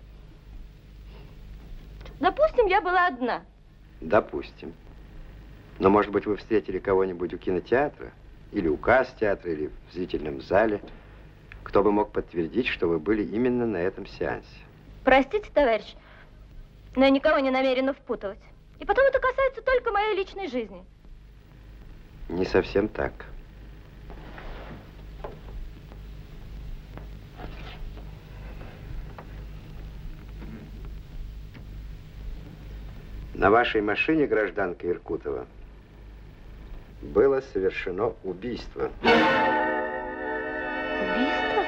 I: Допустим, я была одна.
L: Допустим. Но, может быть, вы встретили кого-нибудь у кинотеатра? Или у касс-театра, или в зрительном зале? Кто бы мог подтвердить, что вы были именно на этом сеансе?
I: Простите, товарищ, но я никого не намерена впутывать. И потом это касается только моей личной жизни.
L: Не совсем так. На вашей машине, гражданка Иркутова, было совершено убийство.
I: Убийство?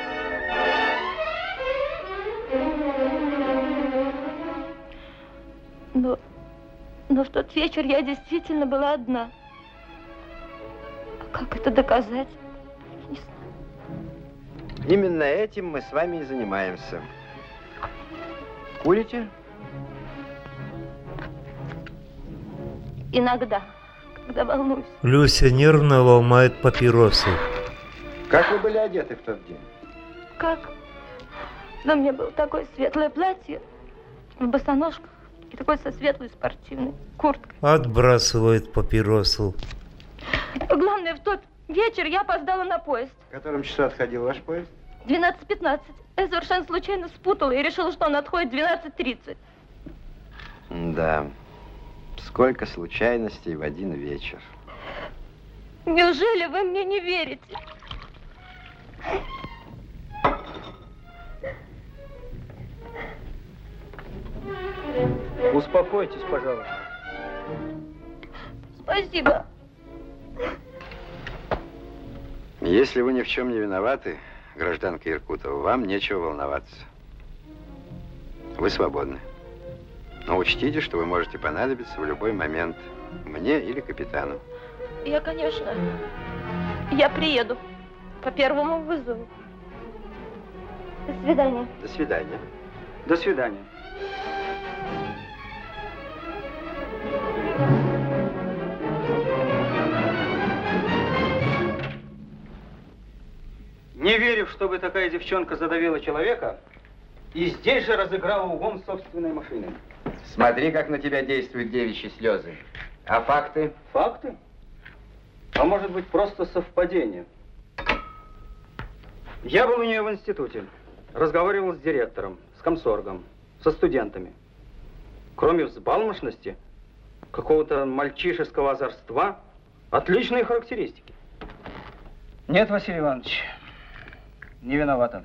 I: Но, но в тот вечер я действительно была одна. А как это доказать? Не знаю.
L: Именно этим мы с вами и занимаемся. Курите?
I: Иногда, когда волнуюсь.
A: Люся нервно ломает папиросы.
L: Как вы были одеты в тот день?
I: Как? На мне было такое светлое платье в босоножках и такой со светлой спортивной курткой.
A: Отбрасывает папиросу.
I: Главное, в тот вечер я опоздала на поезд.
L: В котором часу отходил ваш поезд?
I: двенадцать пятнадцать. Я совершенно случайно спутала и решила, что он отходит в двенадцать тридцать.
L: Да. Сколько случайностей в один вечер.
I: Неужели вы мне не верите?
R: Успокойтесь, пожалуйста.
I: Спасибо.
L: Если вы ни в чем не виноваты, гражданка Иркутова, вам нечего волноваться. Вы свободны. Но учтите, что вы можете понадобиться в любой момент мне или капитану.
I: Я, конечно, я приеду по первому вызову. До свидания.
L: До свидания.
R: До свидания.
P: чтобы такая девчонка задавила человека и здесь же разыграла угон собственной машины.
L: Смотри, как на тебя действуют девичьи слезы. А факты?
P: Факты? А может быть, просто совпадение. Я был у нее в институте. Разговаривал с директором, с комсоргом, со студентами. Кроме взбалмошности, какого-то мальчишеского озорства, отличные характеристики. Нет, Василий Иванович, не виновата.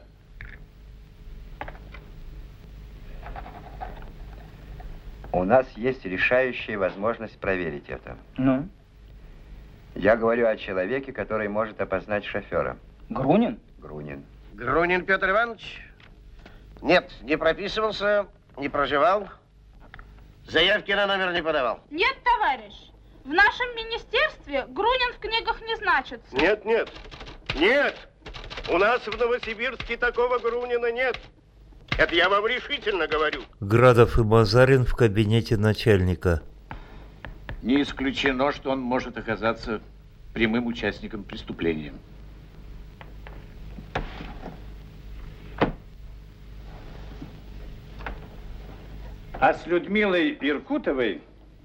L: У нас есть решающая возможность проверить это.
P: Ну?
L: Я говорю о человеке, который может опознать шофера.
P: Грунин?
L: Грунин.
T: Грунин Петр Иванович? Нет, не прописывался, не проживал. Заявки на номер не подавал.
C: Нет, товарищ. В нашем министерстве Грунин в книгах не значится.
T: Нет, нет. Нет. У нас в Новосибирске такого Грунина нет. Это я вам решительно говорю.
A: Градов и Мазарин в кабинете начальника.
O: Не исключено, что он может оказаться прямым участником преступления. А с Людмилой Иркутовой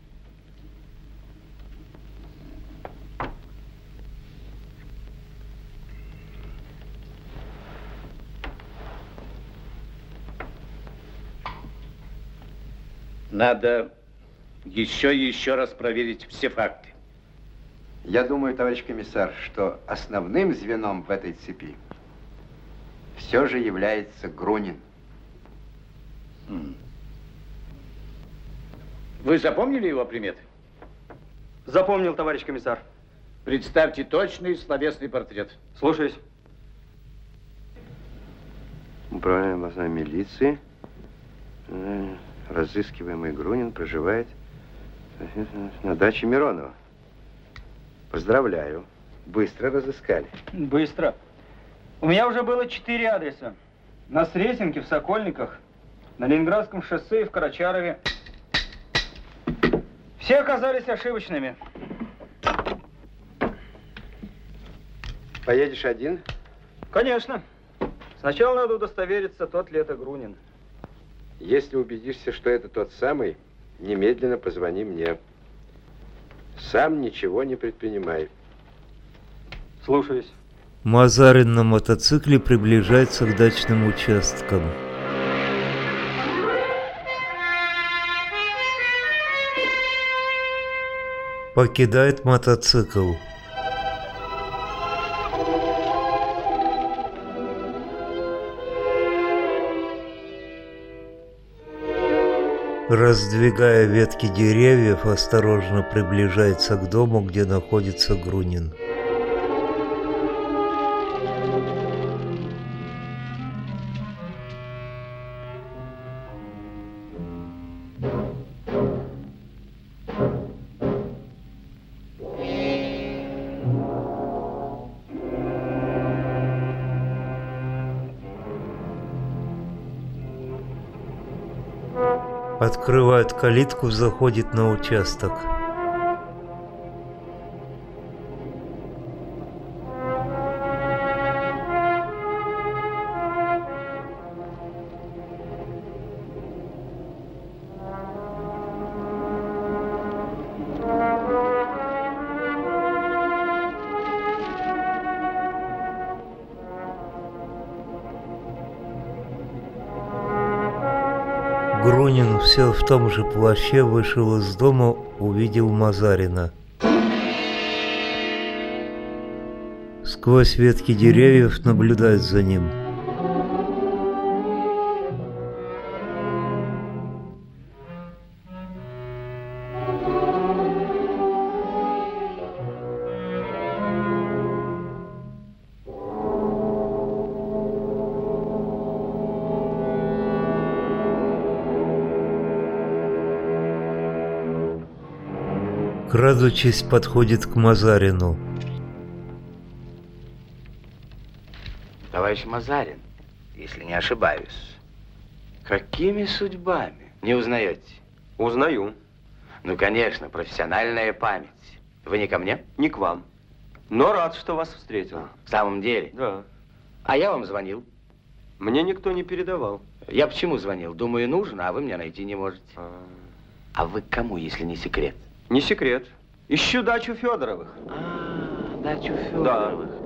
O: надо еще и еще раз проверить все факты.
L: Я думаю, товарищ комиссар, что основным звеном в этой цепи все же является Грунин.
O: Вы запомнили его приметы?
P: Запомнил, товарищ комиссар.
O: Представьте точный словесный портрет.
P: Слушаюсь.
L: Управление областной милиции. Разыскиваемый Грунин проживает на даче Миронова. Поздравляю. Быстро разыскали.
P: Быстро. У меня уже было четыре адреса. На Сретенке, в Сокольниках, на Ленинградском шоссе и в Карачарове. Все оказались ошибочными.
L: Поедешь один?
P: Конечно. Сначала надо удостовериться, тот ли это Грунин.
L: Если убедишься, что это тот самый, немедленно позвони мне. Сам ничего не предпринимай.
P: Слушаюсь.
A: Мазарин на мотоцикле приближается к дачным участкам. Покидает мотоцикл. Раздвигая ветки деревьев, осторожно приближается к дому, где находится Грунин. Открывает калитку, заходит на участок. Грунин все в том же плаще вышел из дома, увидел Мазарина. Сквозь ветки деревьев наблюдает за ним. Крадучись, подходит к Мазарину.
H: Товарищ Мазарин, если не ошибаюсь, какими судьбами? Не узнаете?
J: Узнаю.
H: Ну, конечно, профессиональная память. Вы не ко мне?
J: Не к вам. Но рад, что вас встретил.
H: В самом деле?
J: Да.
U: А я вам звонил.
J: Мне никто не передавал.
U: Я почему звонил? Думаю, нужно, а вы меня найти не можете. А, а вы к кому, если не секрет?
J: Не секрет. Ищу дачу Федоровых.
U: А, дачу Федоровых. Да.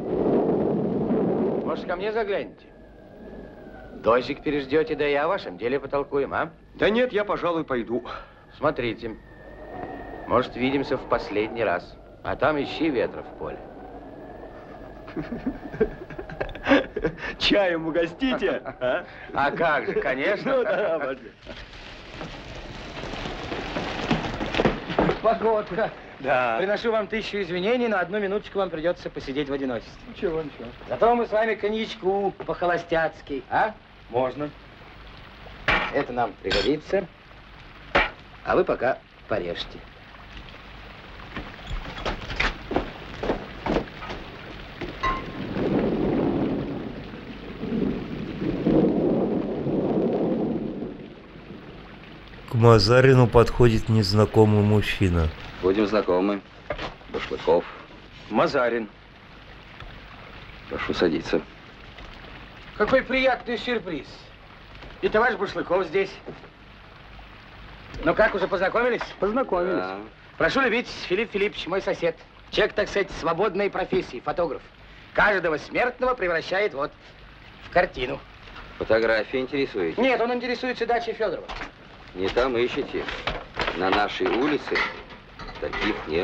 U: Может, ко мне загляните? Дождик переждете, да и о вашем деле потолкуем, а?
J: Да нет, я, пожалуй, пойду.
U: Смотрите. Может, видимся в последний раз. А там ищи ветра в поле.
J: Чаем угостите?
U: А, а как же, конечно.
J: Ну, да, пошли.
U: Погодка.
J: Да.
U: Приношу вам тысячу извинений, но одну минуточку вам придется посидеть в одиночестве.
J: Ничего, ничего.
U: Зато мы с вами коньячку по-холостяцки, а?
J: Можно.
U: Это нам пригодится. А вы пока порежьте.
A: К Мазарину подходит незнакомый мужчина.
V: Будем знакомы. Башлыков.
J: Мазарин.
V: Прошу садиться.
U: Какой приятный сюрприз. И товарищ Башлыков здесь. Ну как, уже познакомились?
J: Познакомились.
V: Да.
U: Прошу любить, Филипп Филиппович, мой сосед. Человек, так сказать, свободной профессии, фотограф. Каждого смертного превращает вот в картину.
V: Фотографии интересует?
U: Нет, он интересуется дачей Федорова.
V: Не там ищете. На нашей улице таких нет.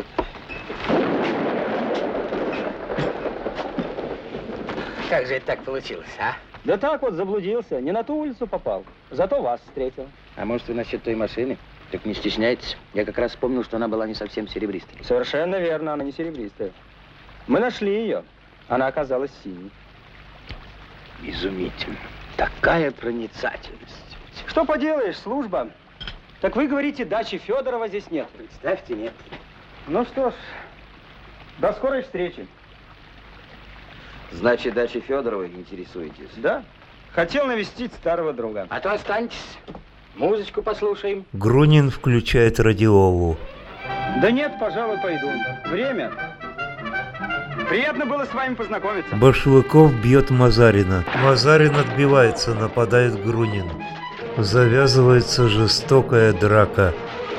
U: Как же это так получилось, а?
P: Да так вот, заблудился. Не на ту улицу попал. Зато вас встретил.
U: А может, вы насчет той машины? Так не стесняйтесь. Я как раз вспомнил, что она была не совсем серебристой.
P: Совершенно верно, она не серебристая. Мы нашли ее. Она оказалась синей.
U: Изумительно. Такая проницательность.
P: Что поделаешь, служба. Так вы говорите, дачи Федорова здесь нет.
U: Представьте, нет.
P: Ну что ж, до скорой встречи.
V: Значит, дачей Федоровой интересуетесь?
P: Да. Хотел навестить старого друга.
U: А то останьтесь. Музычку послушаем.
A: Грунин включает радиолу.
P: Да нет, пожалуй, пойду. Время. Приятно было с вами познакомиться.
A: Башлыков бьет Мазарина. Мазарин отбивается, нападает Грунин. Завязывается жестокая драка.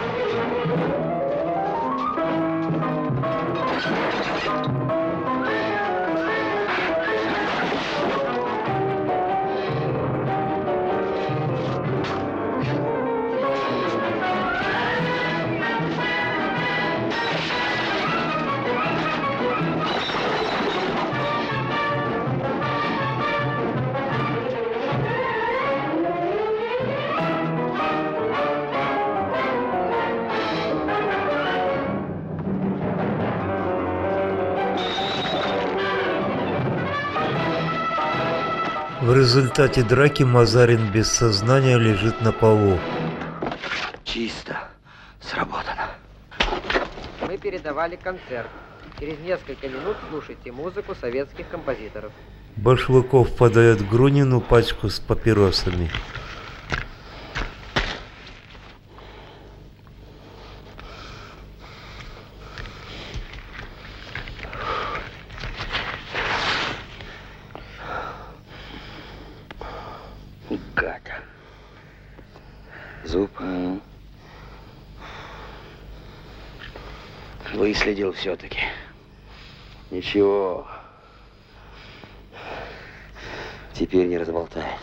A: В результате драки Мазарин без сознания лежит на полу.
U: Чисто. Сработано.
W: Мы передавали концерт. Через несколько минут слушайте музыку советских композиторов.
A: Башлыков подает Грунину пачку с папиросами.
U: Гада. Зуб. Mm. Выследил все-таки.
V: Ничего. Теперь не разболтает.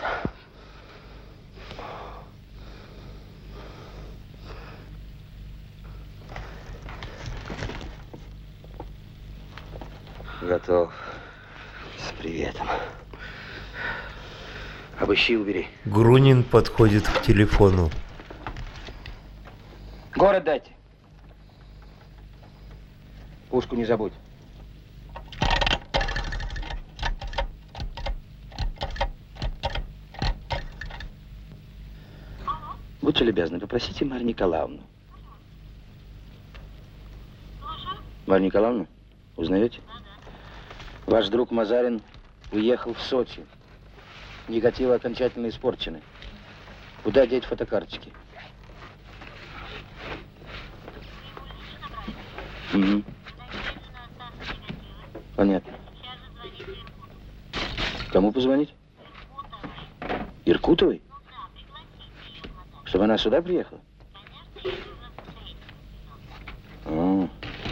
V: Готов. С приветом.
U: Обыщи, убери.
A: Грунин подходит к телефону.
U: Город дайте. Пушку не забудь. Будьте любезны, попросите Марью Николаевну. Марью Николаевну, узнаете? Ваш друг Мазарин уехал в Сочи. Негативы окончательно испорчены. Куда деть фотокарточки? Угу. Понятно.
K: Кому позвонить? Иркутовой? Чтобы она сюда приехала? О.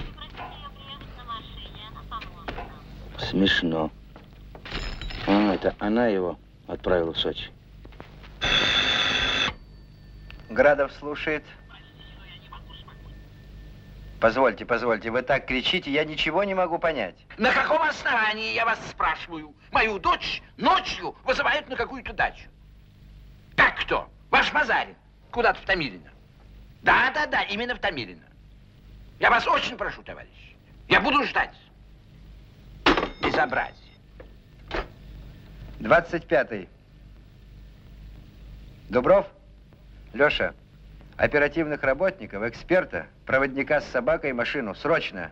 K: Смешно. А, это она его отправила в Сочи.
L: Градов слушает. Позвольте, позвольте, вы так кричите, я ничего не могу понять.
U: На каком основании, я вас спрашиваю, мою дочь ночью вызывают на какую-то дачу? Как кто? Ваш Мазарин. Куда-то в Томилино. Да, да, да, именно в Томилино. Я вас очень прошу, товарищ. Я буду ждать. Безобразие.
L: двадцать пятый. Дубров? Леша, оперативных работников, эксперта, проводника с собакой и машину. Срочно.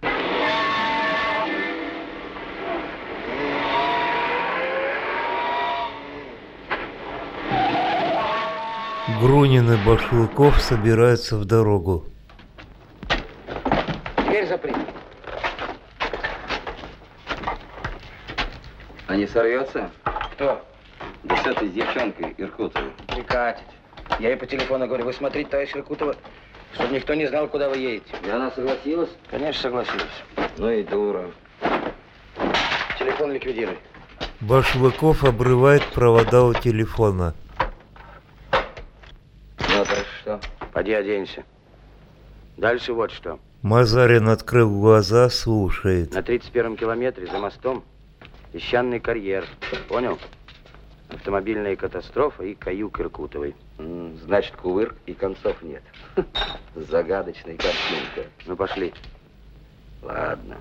A: Грунин и Башлыков собираются в дорогу.
U: Дверь запри.
V: А не сорвется?
U: Кто?
V: Да с этой девчонкой Иркутовой.
U: Прикатит. Я ей по телефону говорю, вы смотрите, товарищ Иркутова, чтобы никто не знал, куда вы едете.
V: И она согласилась?
U: Конечно, согласилась.
V: Ну и дура.
U: Телефон ликвидируй.
A: Башлыков обрывает провода у телефона.
U: Ну, а дальше что? Поди оденься. Дальше вот что.
A: Мазарин, открыв глаза, слушает.
U: На тридцать первом километре за мостом песчаный карьер. Понял? Автомобильная катастрофа и каюк Иркутовой.
V: Значит, кувырк и концов нет. Загадочная картинка.
U: Ну, пошли.
V: Ладно.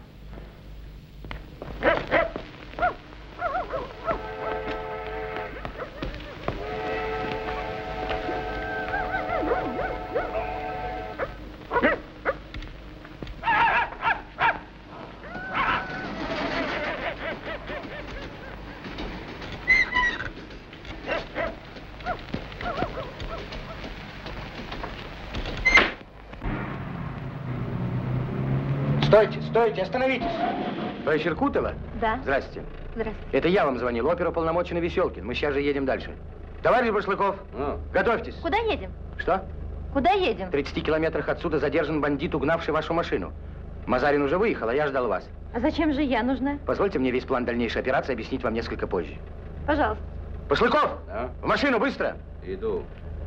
U: Стойте, стойте, остановитесь. Товарищ Иркутова?
S: Да.
U: Здрасте.
S: Здравствуйте.
U: Это я вам звонил, оперуполномоченный Веселкин. Мы сейчас же едем дальше. Товарищ Башлыков,
V: ну.
U: Готовьтесь.
S: Куда едем?
U: Что?
S: Куда едем?
U: В тридцати километрах отсюда задержан бандит, угнавший вашу машину. Мазарин уже выехал, а я ждал вас.
S: А зачем же я нужна?
U: Позвольте мне весь план дальнейшей операции объяснить вам несколько позже.
S: Пожалуйста.
U: Башлыков!
V: Да?
U: В машину, быстро!
V: Иду.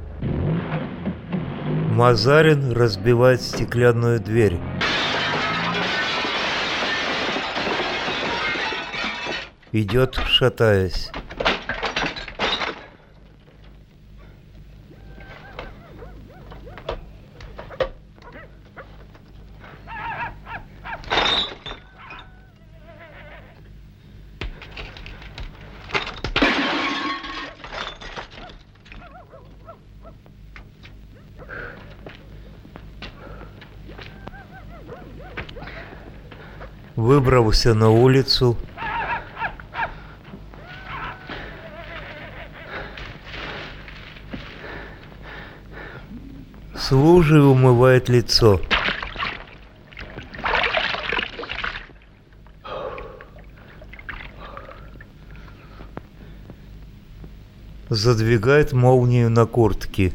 A: Мазарин разбивает стеклянную дверь. Идет, шатаясь. Выбрался на улицу. С лужей умывает лицо. Задвигает молнию на куртке.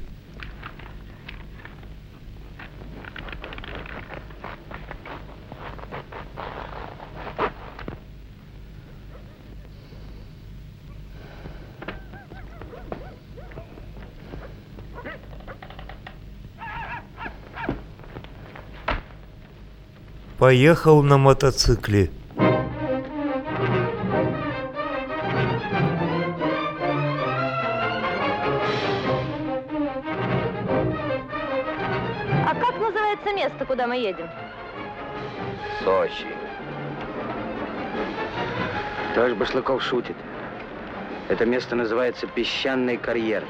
A: Поехал на мотоцикле.
S: А как называется место, куда мы едем?
V: Сочи.
U: Товарищ Башлыков шутит. Это место называется песчаный карьер.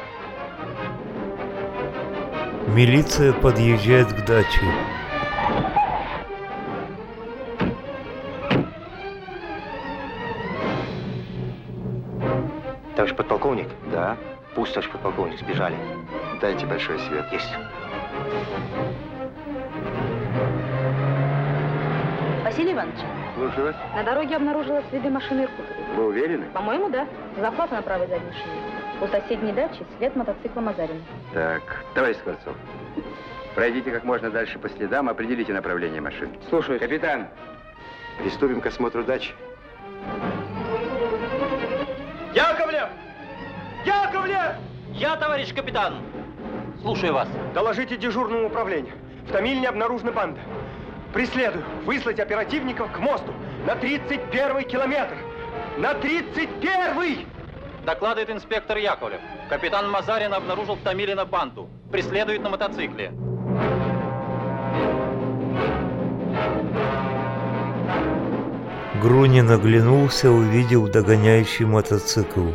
A: Милиция подъезжает к даче.
U: Товарищ подполковник?
L: Да.
U: Пусть, товарищ подполковник, сбежали.
L: Дайте большой свет.
U: Есть.
S: Спасибо.
C: Василий Иванович,
L: Слушаю вас.
C: на дороге обнаружила следы машины Иркутовой.
L: Вы уверены?
C: По-моему, да. Заплата на правой задней шине. У соседней дачи след мотоцикла Мазарина.
L: Так, товарищ Скворцов, пройдите как можно дальше по следам, определите направление машин.
J: Слушаюсь.
L: Капитан, приступим к осмотру дачи.
J: Яковлев! Яковлев!
B: Я, товарищ капитан. Слушаю вас.
J: Доложите дежурному управлению. В Томилине обнаружена банда. Преследую. Выслать оперативников к мосту. На тридцать первый километр. На тридцать первый!
B: Докладывает инспектор Яковлев. Капитан Мазарин обнаружил в Томилино банду. Преследует на мотоцикле.
A: Грунин оглянулся, увидел догоняющий мотоцикл.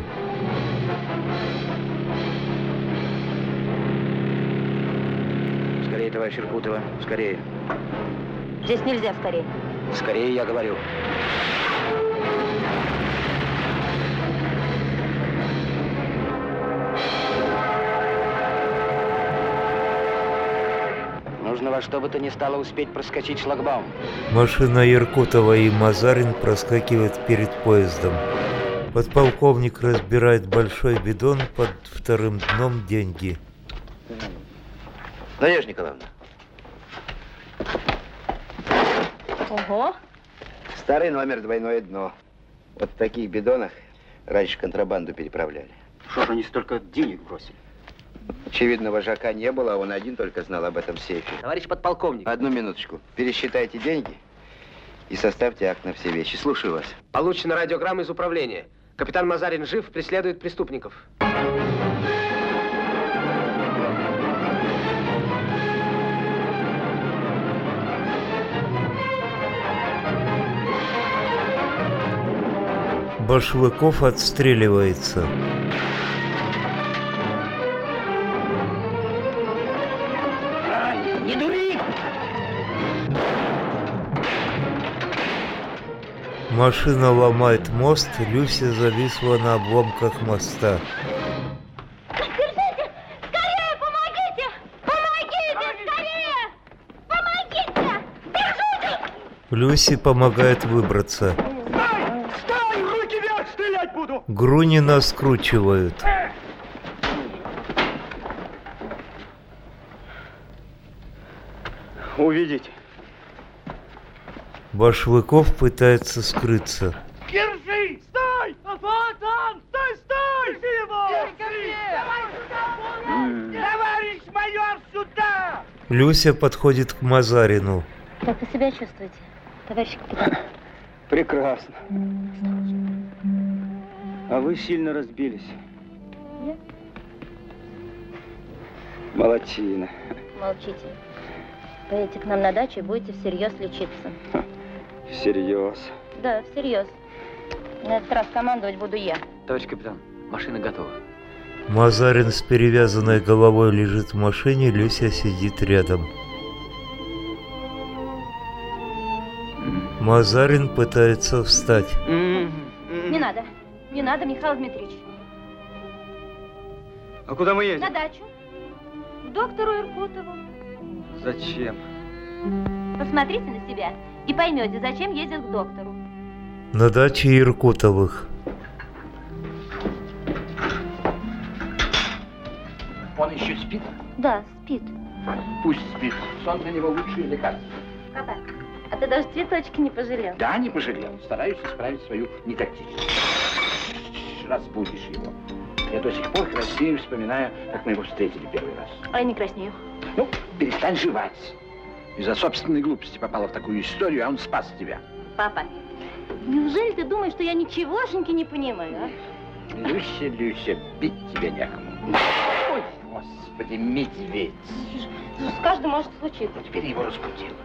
K: Скорее, товарищ Иркутова, скорее.
S: Здесь нельзя скорее.
K: Скорее, я говорю. Нужно во что бы то ни стало успеть проскочить шлагбаум.
A: Машина Иркутова и Мазарин проскакивает перед поездом. Подполковник разбирает большой бидон, под вторым дном деньги.
T: Надежда Николаевна.
C: Ого!
L: Старый номер, двойное дно. Вот в таких бидонах раньше контрабанду переправляли.
K: Что же они столько денег бросили?
L: Очевидно, вожака не было, а он один только знал об этом сейфе.
W: Товарищ подполковник.
L: Одну минуточку. Пересчитайте деньги и составьте акт на все вещи. Слушаю вас.
W: Получена радиограмма из управления. Капитан Мазарин жив, преследует преступников.
A: Башлыков отстреливается.
W: Не дури!
A: Машина ломает мост, Люся зависла на обломках моста.
G: Держите! Скорее, помогите! Помогите! Скорее! Помогите! Держите!
A: Люси помогает выбраться.
J: Стой! Стой! Руки вверх! Стрелять буду!
A: Грунина скручивают.
J: Увидите.
A: Башлыков пытается скрыться.
J: Держи! Стой! Вот он! Стой, стой! Держи его! Держи! Товарищ майор, сюда!
A: Люся подходит к Мазарину.
S: Как вы себя чувствуете, товарищ капитан?
P: Прекрасно. А вы сильно разбились.
S: Я?
P: Молодчина.
S: Молчите. Поедете к нам на дачу и будете всерьез лечиться.
P: Всерьез.
S: Да, всерьез. На этот раз командовать буду я.
W: Товарищ капитан, машина готова.
A: Мазарин с перевязанной головой лежит в машине, Люся сидит рядом. Мазарин пытается встать.
C: Не надо. Не надо, Михаил Дмитриевич.
P: А куда мы едем?
C: На дачу. К доктору Иркутову.
P: Зачем?
C: Посмотрите на себя и поймете, зачем ездил к доктору.
A: На даче Иркутовых.
O: Он еще спит?
C: Да, спит.
O: Пусть спит. Сон для него лучшее лекарство.
C: Папа, а ты даже цветочки не пожалел?
O: Да, не пожалел. Стараюсь исправить свою нетактичность. Разбудишь его. Я до сих пор краснею, вспоминая, как мы его встретили первый раз.
C: А я не краснею.
O: Ну, перестань жевать. Из-за собственной глупости попала в такую историю, а он спас тебя.
C: Папа, неужели ты думаешь, что я ничегошеньки не понимаю, а?
O: Люся, Люся, бить тебя некому. Ой, господи, медведь.
C: С каждым может случиться.
O: Теперь его разбудил.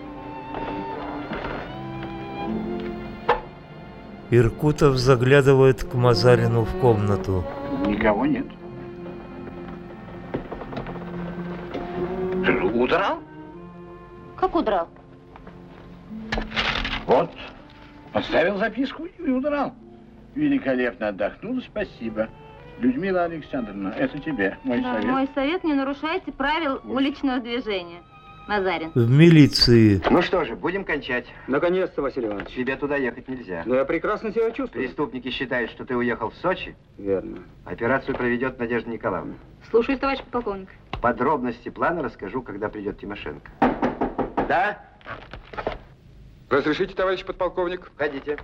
A: Иркутов заглядывает к Мазарину в комнату.
O: Никого нет. Ты удрал?
C: Как удрал?
O: Вот. Оставил записку и удрал. Великолепно отдохнул, спасибо. Людмила Александровна, это тебе, мой
C: Да,
O: совет.
C: мой совет: не нарушайте правил уличного движения.
S: Мазарин.
A: В милиции.
J: Ну что же, будем кончать.
P: Наконец-то, Василий Иванович.
J: Тебе туда ехать нельзя.
P: Но я прекрасно себя чувствую.
J: Преступники считают, что ты уехал в Сочи.
P: Верно.
J: Операцию проведет Надежда Николаевна.
C: Слушаюсь, товарищ подполковник.
J: Подробности плана расскажу, когда придет Тимошенко. Да?
E: Разрешите, товарищ подполковник?
J: Входите.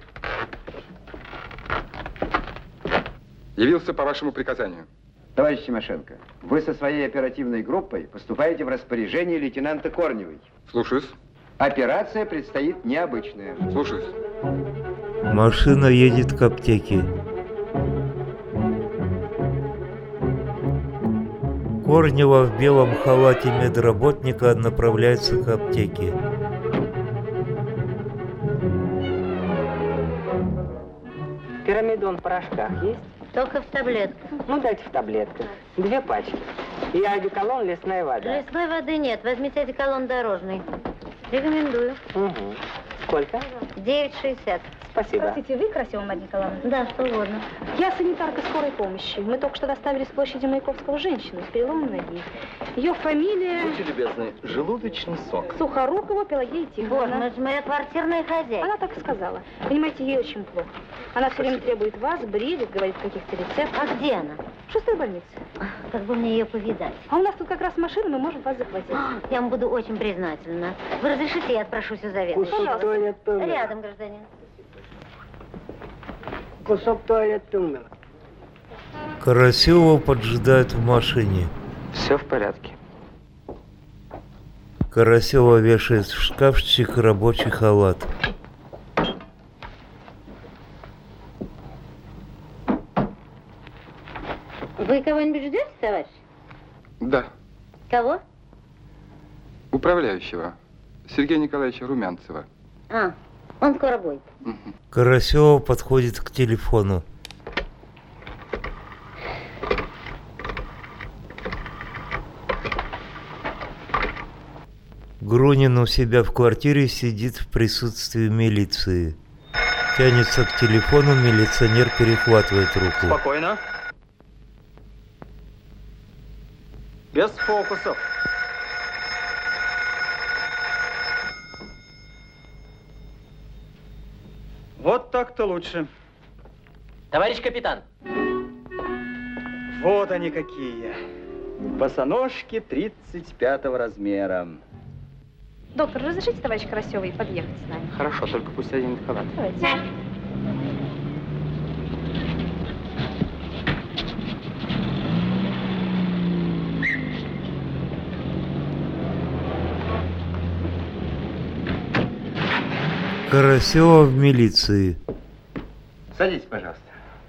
E: Явился по вашему приказанию.
J: Товарищ Тимошенко, вы со своей оперативной группой поступаете в распоряжение лейтенанта Корневой.
E: Слушаюсь.
J: Операция предстоит необычная.
E: Слушаюсь.
A: Машина едет к аптеке. Корнева в белом халате медработника направляется к аптеке.
D: Пирамидон в порошках есть?
S: Только в таблетках.
D: Ну, дайте в таблетках. Две пачки. И одеколон «Лесная вода».
S: Лесной воды нет. Возьмите одеколон дорожный. Рекомендую.
D: Угу. Сколько?
S: девять шестьдесят.
D: Спасибо.
C: Простите, вы, Красила Марья Николаевна?
S: Да, что угодно.
C: Я санитарка скорой помощи. Мы только что доставили с площади Маяковского женщину с переломом ноги. Ее фамилия...
R: Будьте любезны, желудочный сок.
C: Сухорукова Пелагея Тихоновна.
S: Боже, мы же моя квартирная хозяйка.
C: Она так и сказала. Понимаете, ей очень плохо. Она все время требует вас, бредит, говорит о каких-то рецептах.
S: А где она?
C: В шестой больнице.
S: Как бы мне ее повидать.
C: А у нас тут как раз машина, мы можем вас захватить.
S: Я вам буду очень признательна. Вы разрешите, я отпрошусь у заведующего?
D: Кусок туалета умела.
S: Рядом, гражданин.
D: Кусок туалета умела.
A: Карасева поджидают в машине.
R: Все в порядке.
A: Карасева вешает в шкафчик рабочий халат.
S: Вы кого-нибудь ждете, товарищ?
E: Да.
S: Кого?
E: Управляющего. Сергея Николаевича Румянцева.
S: А, он скоро будет.
E: Угу.
A: Карасева подходит к телефону. Грунин у себя в квартире сидит в присутствии милиции. Тянется к телефону, милиционер перехватывает руку.
P: Спокойно. Без фокусов. Вот так-то лучше.
B: Товарищ капитан.
P: Вот они какие. Босоножки тридцать пятого размера.
C: Доктор, разрешите товарищ Карасевой подъехать с нами?
R: Хорошо, только пусть оденет халат.
C: Давайте.
A: Карасева в милиции.
J: Садитесь, пожалуйста.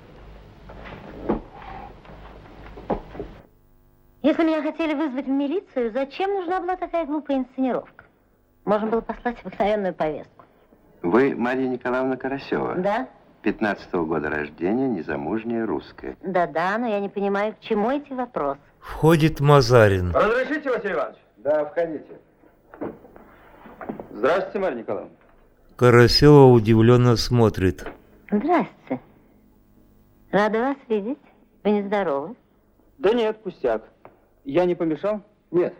S: Если меня хотели вызвать в милицию, зачем нужна была такая глупая инсценировка? Можно было послать обыкновенную повестку.
L: Вы Марья Николаевна Карасева?
S: Да.
L: пятнадцатого года рождения, незамужняя русская.
S: Да-да, но я не понимаю, к чему эти вопросы.
A: Входит Мазарин.
P: Разрешите, Василий Иванович?
J: Да, входите.
P: Здравствуйте, Марья Николаевна.
A: Карасева удивленно смотрит.
S: Здравствуйте. Рада вас видеть. Вы нездоровы?
P: Да нет, пустяк. Я не помешал?
J: Нет.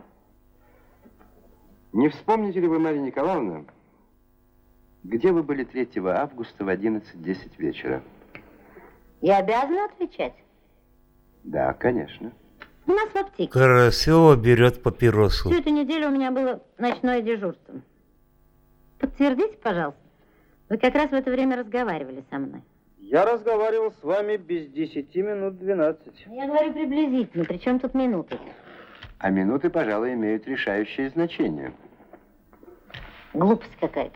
J: Не вспомните ли вы, Марья Николаевна, где вы были третьего августа в одиннадцать десять вечера?
S: Я обязана отвечать?
J: Да, конечно.
S: У нас в аптеке.
A: Карасева берет папиросу.
S: Всю эту неделю у меня было ночное дежурство. Подтвердите, пожалуйста. Вы как раз в это время разговаривали со мной.
P: Я разговаривал с вами без десяти минут двенадцать.
S: Я говорю приблизительно, причем тут минуты.
J: А минуты, пожалуй, имеют решающее значение.
S: Глупость какая-то.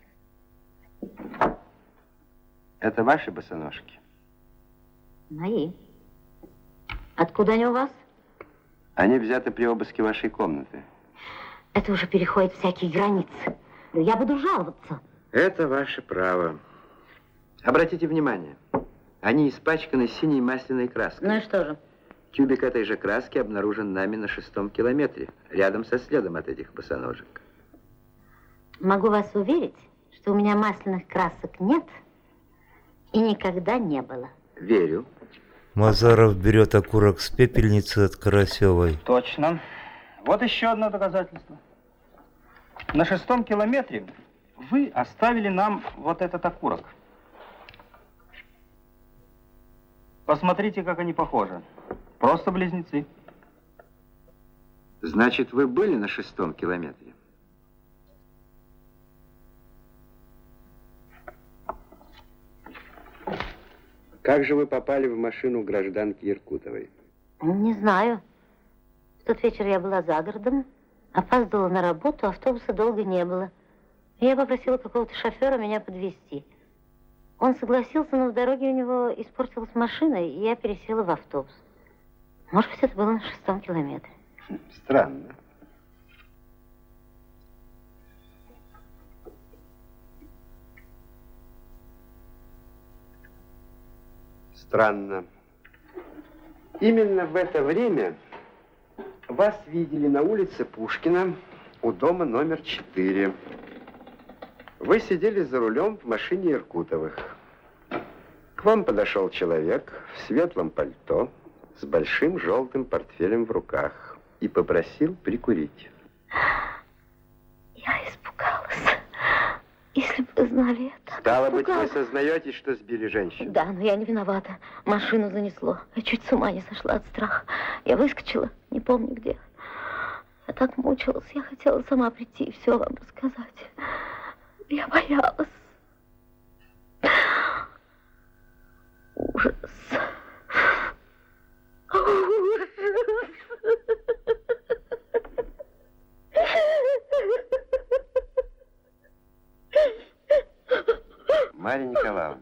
J: Это ваши босоножки?
S: Мои. Откуда они у вас?
J: Они взяты при обыске вашей комнаты.
S: Это уже переходит всякие границы. Я буду жаловаться.
J: Это ваше право. Обратите внимание, они испачканы синей масляной краской.
S: Ну и что же?
J: Тюбик этой же краски обнаружен нами на шестом километре, рядом со следом от этих босоножек.
S: Могу вас уверить, что у меня масляных красок нет и никогда не было.
J: Верю.
A: Мазаров берет окурок с пепельницы от Карасевой.
P: Точно. Вот еще одно доказательство. На шестом километре вы оставили нам вот этот окурок. Посмотрите, как они похожи. Просто близнецы.
L: Значит, вы были на шестом километре? Как же вы попали в машину гражданки Иркутовой?
G: Не знаю. В тот вечер я была за городом, опаздывала на работу, автобуса долго не было. Я попросила какого-то шофера меня подвезти. Он согласился, но в дороге у него испортилась машина, и я пересела в автобус. Может быть, это было на шестом километре.
L: Странно. Странно. Именно в это время вас видели на улице Пушкина у дома номер четыре. Вы сидели за рулем в машине Иркутовых. К вам подошел человек в светлом пальто с большим желтым портфелем в руках и попросил прикурить.
G: Я испугалась. Если бы вы знали это.
L: Стало быть, вы сознаете, что сбили женщину?
G: Да, но я не виновата. Машину занесло. Я чуть с ума не сошла от страха. Я выскочила, не помню где. Я так мучилась. Я хотела сама прийти и все вам рассказать. Я боялась. Ужас. Ужас.
L: Марья Николаевна,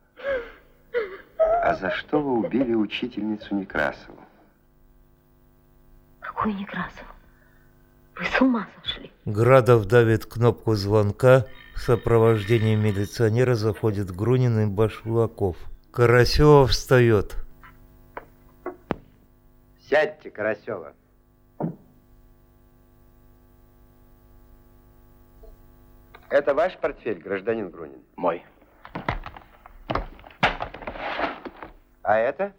L: а за что вы убили учительницу Некрасову?
G: Какую Некрасову? Вы с ума сошли?
A: Градов давит кнопку звонка. В сопровождении милиционера заходит Грунин и Башлаков. Карасева встает.
L: Сядьте, Карасева. Это ваш портфель, гражданин Грунин?
H: Мой.
L: А это?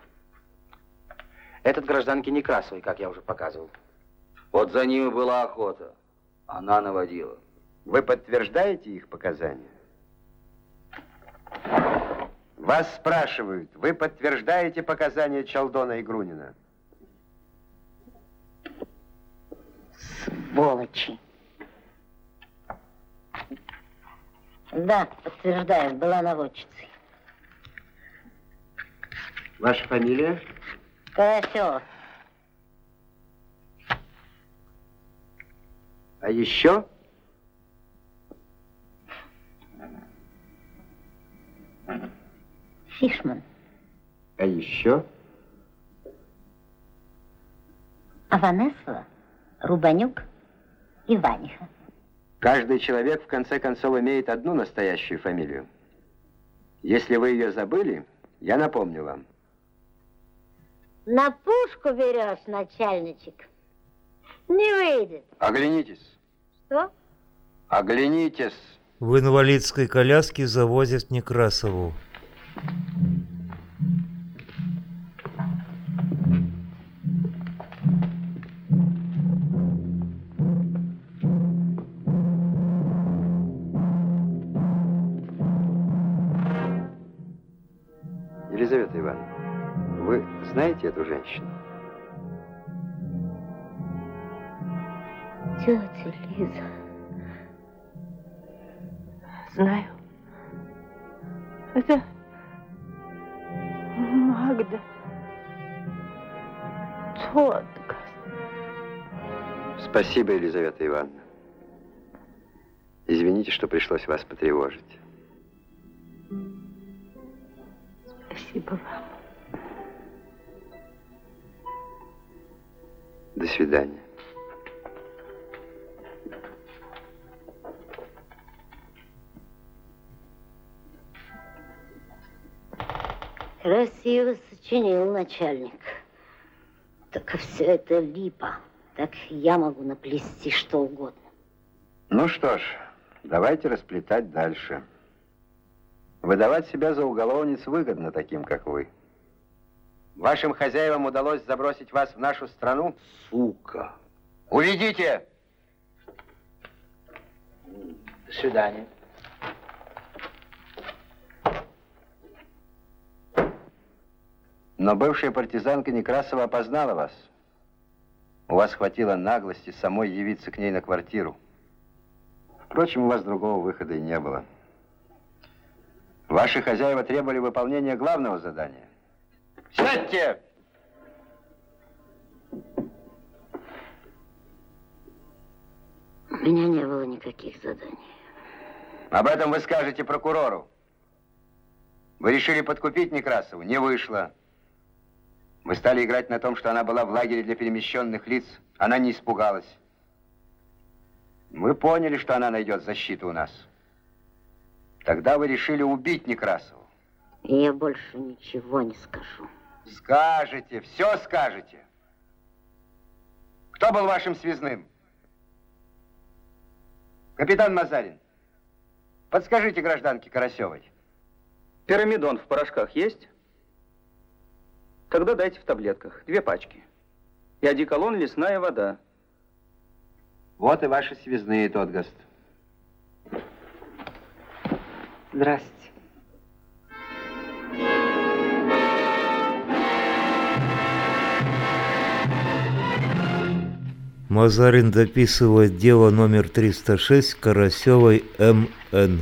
H: Этот гражданки Некрасовой, как я уже показывал. Вот за ними была охота. Она наводила.
L: Вы подтверждаете их показания? Вас спрашивают, вы подтверждаете показания Чалдона и Грунина?
G: Сволочи. Да, подтверждаю, была наводчицей.
L: Ваша фамилия?
G: Карасева.
L: А еще?
G: Фишман.
L: А еще?
G: Аванесова, Рубанюк и Ваниха.
L: Каждый человек, в конце концов, имеет одну настоящую фамилию. Если вы ее забыли, я напомню вам.
G: На пушку берешь, начальничек. Не выйдет.
L: Оглянитесь.
G: Что?
L: Оглянитесь.
A: В инвалидской коляске завозят Некрасову.
L: Елизавета Ивановна, вы знаете эту женщину?
G: Тетя Лиза. Знаю. Это Магда. Тотка.
L: Спасибо, Елизавета Ивановна. Извините, что пришлось вас потревожить.
G: Спасибо вам.
L: До свидания.
G: Красиво сочинил начальник. Только все это липа. Так я могу наплести что угодно.
L: Ну что ж, давайте расплетать дальше. Выдавать себя за уголовниц выгодно таким, как вы. Вашим хозяевам удалось забросить вас в нашу страну?
H: Сука.
L: Уведите!
O: свидания.
L: Но бывшая партизанка Некрасова опознала вас. У вас хватило наглости самой явиться к ней на квартиру. Впрочем, у вас другого выхода и не было. Ваши хозяева требовали выполнения главного задания. Сядьте!
G: У меня не было никаких заданий.
L: Об этом вы скажете прокурору. Вы решили подкупить Некрасову? Не вышло. Вы стали играть на том, что она была в лагере для перемещенных лиц. Она не испугалась. Вы поняли, что она найдет защиту у нас. Тогда вы решили убить Некрасову.
G: И я больше ничего не скажу.
L: Скажете, все скажете. Кто был вашим связным? Капитан Мазарин, подскажите гражданке Карасевой.
P: Пирамидон в порошках есть? Тогда дайте в таблетках. Две пачки. И одеколон «Лесная вода».
L: Вот и ваши связные, Тодгаст.
N: Здрасте.
A: Мазарин дописывает дело номер триста шесть Карасевой М Н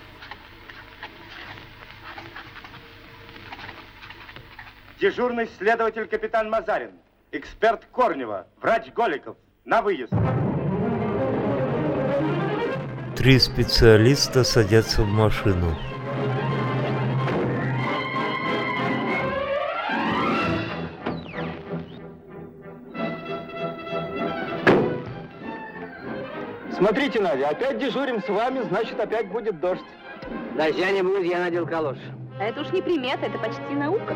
F: Дежурный следователь капитан Мазарин. Эксперт Корнева. Врач Голиков. На выезд.
A: Три специалиста садятся в машину.
J: Смотрите, Надя, опять дежурим с вами, значит, опять будет дождь.
W: Дождя не будет, я надел калоши.
C: А это уж не примета, это почти наука.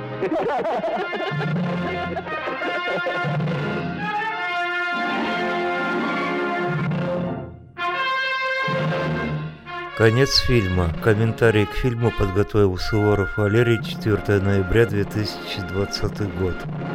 A: Конец фильма. Комментарий к фильму подготовил Суворов Валерий, четвёртого ноября две тысячи двадцатый год.